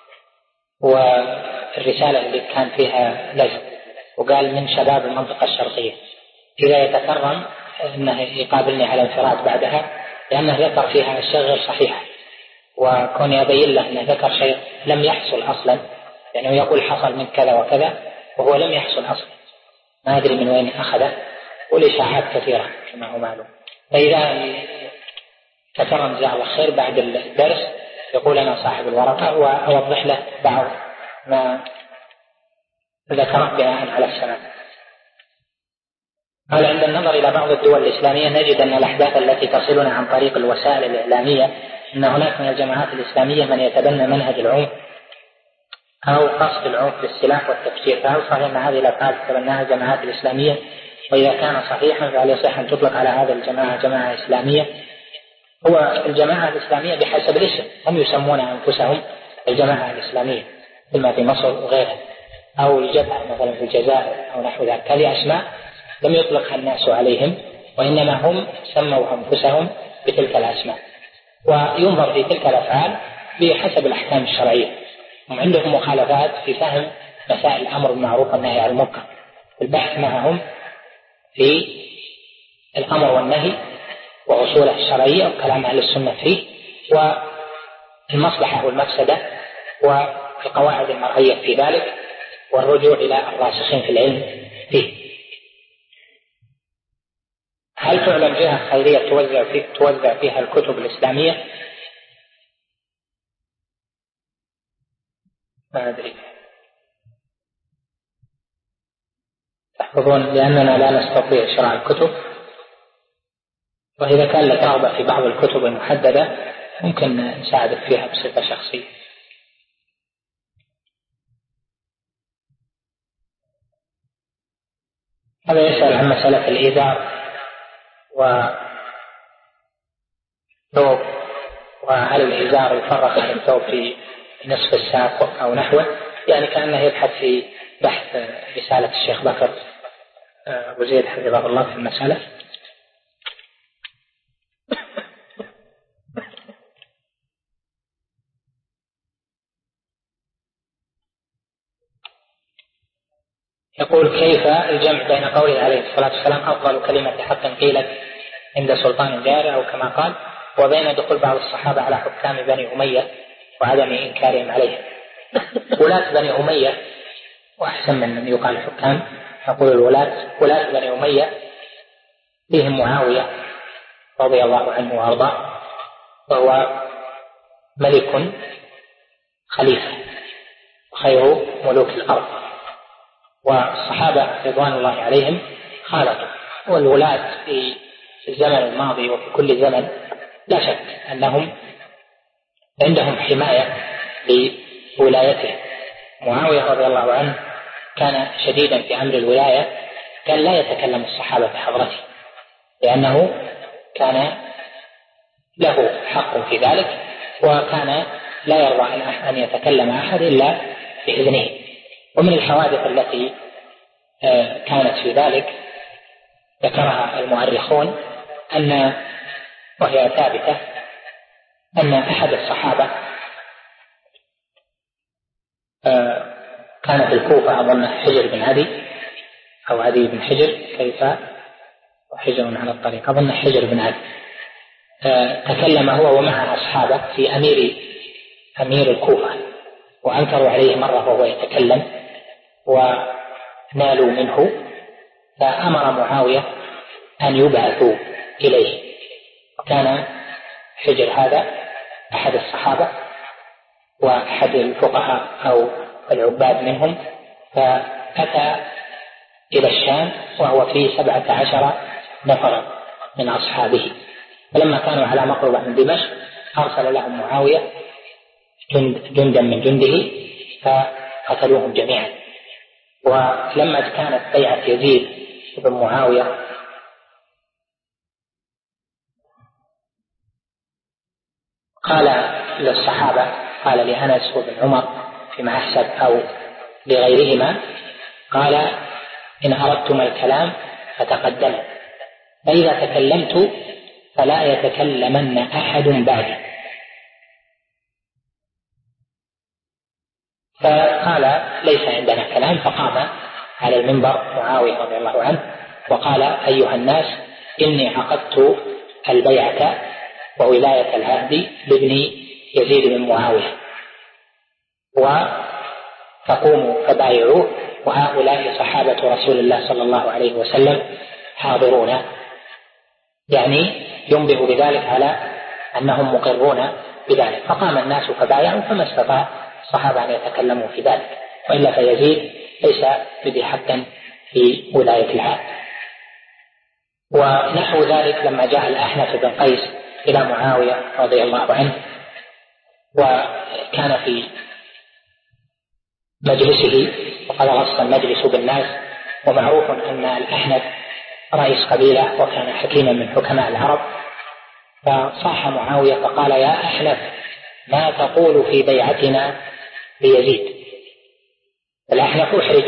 [SPEAKER 4] والرسالة اللي كان فيها لزم، وقال من شباب المنطقة الشرقية إذا يتكرم أنه يقابلني على انفراد بعدها، لأنه ذكر فيها أشياء غير صحيحة، وكوني أبين له أنه ذكر شيء لم يحصل أصلا، لأنه يقول حصل من كذا وكذا وهو لم يحصل أصلا، ما أدري من وين أخذه، والإشاعات كثيرة كما هو معلوم. فإذا تكرم جزاه الله خير بعد الدرس يقول أنا صاحب الورقة وأوضح له بعض ما ذكره بناء على السند. قال: عند النظر إلى بعض الدول الإسلامية نجد أن الأحداث التي تصلنا عن طريق الوسائل الإعلامية أن هناك من الجماعات الإسلامية من يتبنى منهج العنف أو قصد العنف بالسلاح والتفجير، فهل صحيح أن هذه الأفعال تتبناها الجماعات الإسلامية؟ وإذا كان صحيحا فهل يصح أن تطلق على هذه الجماعة جماعة إسلامية؟ هو الجماعة الإسلامية بحسب الاسم، هم يسمون أنفسهم الجماعة الإسلامية كما في مصر وغيرها، أو الجبهة مثلا في الجزائر أو نحو ذلك. هذه أسماء لم يطلقها الناس عليهم، وإنما هم سموا أنفسهم بتلك الأسماء، وينظر في تلك الأفعال بحسب الأحكام الشرعية. هم عندهم مخالفات في فهم مسائل الأمر بالمعروف والنهي عن المنكر، البحث معهم في الأمر والنهي وأصوله الشرعية وكلام أهل السنة فيه، والمصلحة والمفسدة والقواعد المرعية في ذلك، والرجوع إلى الراسخين في العلم فيه. هل تعلم جهة خيرية توزع فيها الكتب الإسلامية؟ ما أدري، تحفظون لأننا لا نستطيع شراء الكتب، وإذا كان لك رغبة في بعض الكتب المحددة ممكن نساعدك فيها بصفة شخصية. هذا يسأل عن مسألة الإيذار وثوب، وهل الإزار يفرق عن الثوب في نصف الساق أو نحوه، يعني كأنه يبحث في بحث رسالة الشيخ بكر أبو زيد حفظه الله في المسألة. يقول كيف الجمع بين قوله عليه الصلاة والسلام أفضل كلمة حق قيلت عند سلطان جائر أو كما قال، وبين دخول بعض الصحابة على حكام بني أمية وعدم إنكارهم عليه؟ ولاة بني أمية وأحسن من يقال حكام، يقول ولاة بني أمية فيهم معاوية رضي الله عنه وأرضاه، وهو ملك خليفة خير ملوك الأرض، والصحابة رضوان الله عليهم خالطوا، والولاة في الزمن الماضي وفي كل زمن لا شك أنهم عندهم حماية لولايته. معاوية رضي الله عنه كان شديدا في أمر الولاية، كان لا يتكلم الصحابة بحضرته لأنه كان له حق في ذلك، وكان لا يرضى أن يتكلم أحد إلا بإذنه. ومن الحوادث التي كانت في ذلك ذكرها المؤرخون وهي ثابتة، أن أحد الصحابة كان في الكوفة، أظن حجر بن عدي أو عدي بن حجر، كيف وحجر على الطريق، أظن حجر بن عدي، تكلم هو ومع أصحابه في أمير الكوفة، وأنكروا عليه مرة وهو يتكلم ونالوا منه، فأمر معاوية أن يبعثوا إليه. وكان حجر هذا أحد الصحابة وأحد الفقهاء أو العباد منهم، فأتى إلى الشام وهو فيه 17 نفرا من أصحابه، فلما كانوا على مقربة من دمشق أرسل لهم معاوية جندا من جنده فقتلوهم جميعا. ولما كانت بيعة يزيد بن معاوية قال للصحابة، قال لأنس وابن عمر فيما أحسب أو لغيرهما، قال إن أردتم الكلام فتقدموا، فإذا تكلمت فلا يتكلمن أحد بعدي. فقال ليس عندنا كلام، فقام على المنبر معاوية رضي الله عنه وقال أيها الناس إني عقدت البيعة وولاية العهد لابن يزيد بن معاوية، فقوموا فبايعوه، وهؤلاء صحابة رسول الله صلى الله عليه وسلم حاضرون، يعني ينبه بذلك على أنهم مقرون بذلك. فقام الناس فبايعوا، فما استطاع الصحابة أن يتكلموا في ذلك، وإلا فيزيد ليس بذي حق في ولاية العهد. ونحو ذلك لما جاء الأحنف بن قيس إلى معاوية رضي الله عنه وكان في مجلسه وقد غص المجلس بالناس، ومعروف أن الأحنف رئيس قبيلة وكان حكيما من حكماء العرب، فصاح معاوية فقال يا أحنف ما تقول في بيعتنا ليزيد؟ الأحنف أحرج،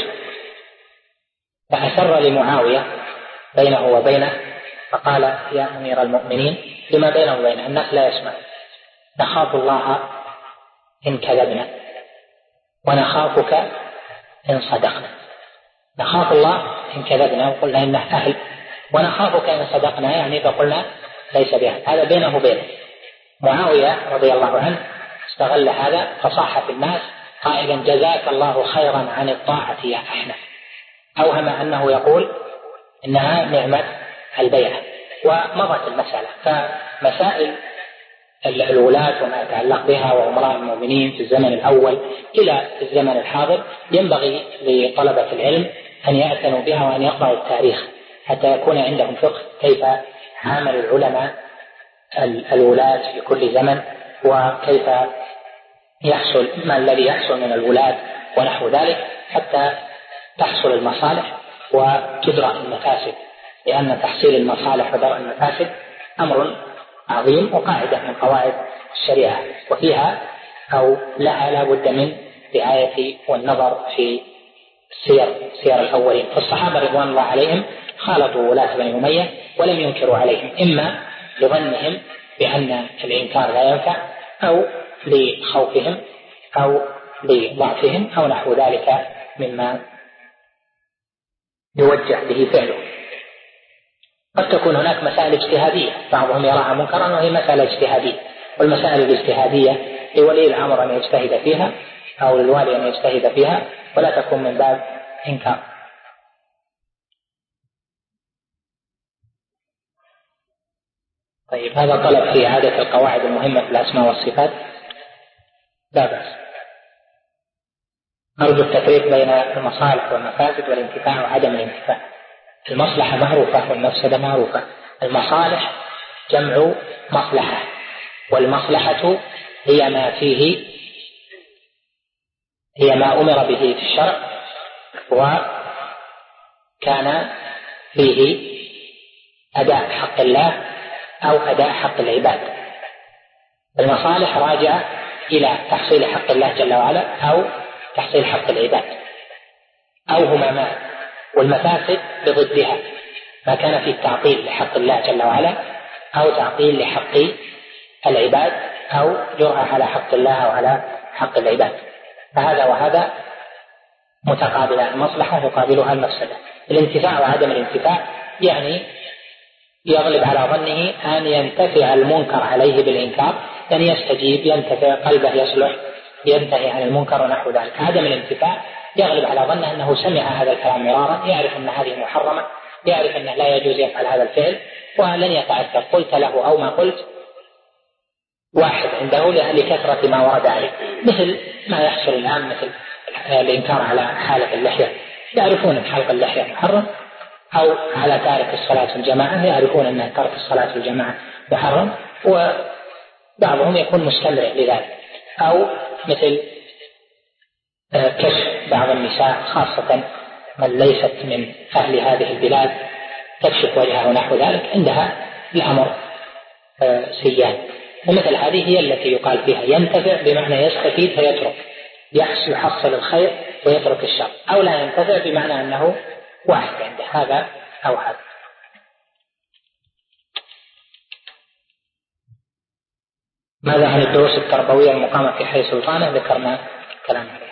[SPEAKER 4] فأسر لمعاوية بينه وبينه فقال يا أمير المؤمنين، لما بينه وبينه الناس لا يسمع، نخاف الله إن كذبنا ونخافك إن صدقنا. نخاف الله إن كذبنا وقلنا إنه أهل، ونخافك إن صدقنا يعني فقلنا ليس بأهل. هذا بينه وبينه. معاوية رضي الله عنه استغل هذا فصاح في الناس قائلا جزاك الله خيرا عن الطاعة يا أحنف، أوهم أنه يقول إنها نعمة البيعة، ومضت المسألة. فمسائل الولاة وما يتعلق بها وأمراء المؤمنين في الزمن الأول إلى الزمن الحاضر ينبغي لطلبة العلم أن يعتنوا بها وأن يقرأوا التاريخ حتى يكون عندهم فقه كيف عامل العلماء الولاة في كل زمن، وكيف يحصل ما الذي يحصل من الولاة ونحو ذلك، حتى تحصل المصالح وتدرأ المفاسد، لأن تحصيل المصالح ودرء المفاسد أمر عظيم وقاعدة من قواعد الشريعة، وفيها أو لها لا بد من رعاية والنظر في سير الأولين. فالصحابة رضوان الله عليهم خالطوا ولاة بني أمية ولم ينكروا عليهم، إما لظنهم بأن الإنكار لا ينفع، أو لخوفهم، أو لضعفهم، أو نحو ذلك مما يوجه به فعله. قد تكون هناك مسائل اجتهادية، بعضهم يراها منكرا وهي مسألة اجتهادية، والمسائل الاجتهادية لولي الأمر أن يجتهد فيها أو للوالي أن يجتهد فيها، ولا تكون من باب إنكار. طيب، هذا طلب في إعادة القواعد المهمة في الأسماء والصفات، لا بأس. أرجو التفريق بين المصالح والمفاسد والانتفاع وعدم الانتفاع. المصلحة معروفة والمفسدة معروفة. المصالح جمع مصلحة، والمصلحة هي ما أمر به في الشرع وكان فيه أداء حق الله أو أداء حق العباد. المصالح راجعة إلى تحصيل حق الله جل وعلا أو تحصيل حق العباد، أو هما معا. والمفاسد بضدها، ما كان فيه تعطيل لحق الله جل وعلا أو تعطيل لحق العباد أو جرأة على حق الله أو على حق العباد. فهذا وهذا متقابلان، المصلحة يقابلها المفسدة. الانتفاع وعدم الانتفاع يعني يغلب على ظنه أن ينتفع المنكر عليه بالإنكار، يعني يستجيب، ينتفع، قلبه يصلح، ينتهي عن المنكر ونحو ذلك. عدم الانتفاع يغلب على ظنه أنه سمع هذا الكلام مرارا، يعرف أن هذه محرمة، يعرف أنه لا يجوز يفعل هذا الفعل، ولن يتعثر، قلت له أو ما قلت واحد عنده لكثرة ما ورد عليه. مثل ما يحصل الآن، مثل الإنكار على حالة اللحية، يعرفون أن حلق اللحية محرم، أو على تارك الصلاة الجماعة، يعرفون أن ترك الصلاة الجماعة محرم، وبعضهم يكون مستمر لذلك. أو مثل كشف بعض النساء، خاصة من ليست من أهل هذه البلاد، تكشف وجهها ونحو ذلك، عندها الأمر سيان. ومثل هذه هي التي يقال فيها ينتفع بمعنى يستفيد فيترك، يحصل الخير ويترك الشر، أو لا ينتفع بمعنى أنه واحد عنده هذا أو هذا. ماذا عن الدروس التربوية المقامة في حي سلطانة؟ ذكرنا كلام عليه.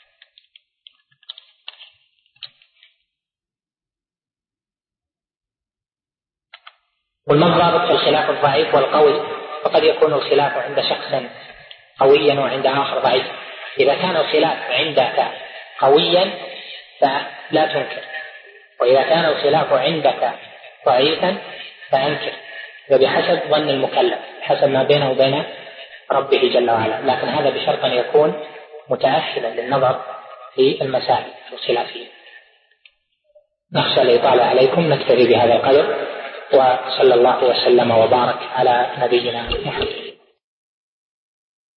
[SPEAKER 4] والمضرب في الخلاف الضعيف والقوي، فقد يكون الخلاف عند شخص قويا وعند آخر ضعيف. إذا كان الخلاف عندك قويا فلا تنكر، وإذا كان الخلاف عندك ضعيفا فأنكر، وبحسب ظن المكلف، حسب ما بينه وبين ربه جل وعلا. لكن هذا بشرط أن يكون متأهلا للنظر في المسائل الخلافية. نخشى الإطالة عليكم، نكتفي بهذا القدر، وصلى الله وسلم وبارك على نبينا محمد.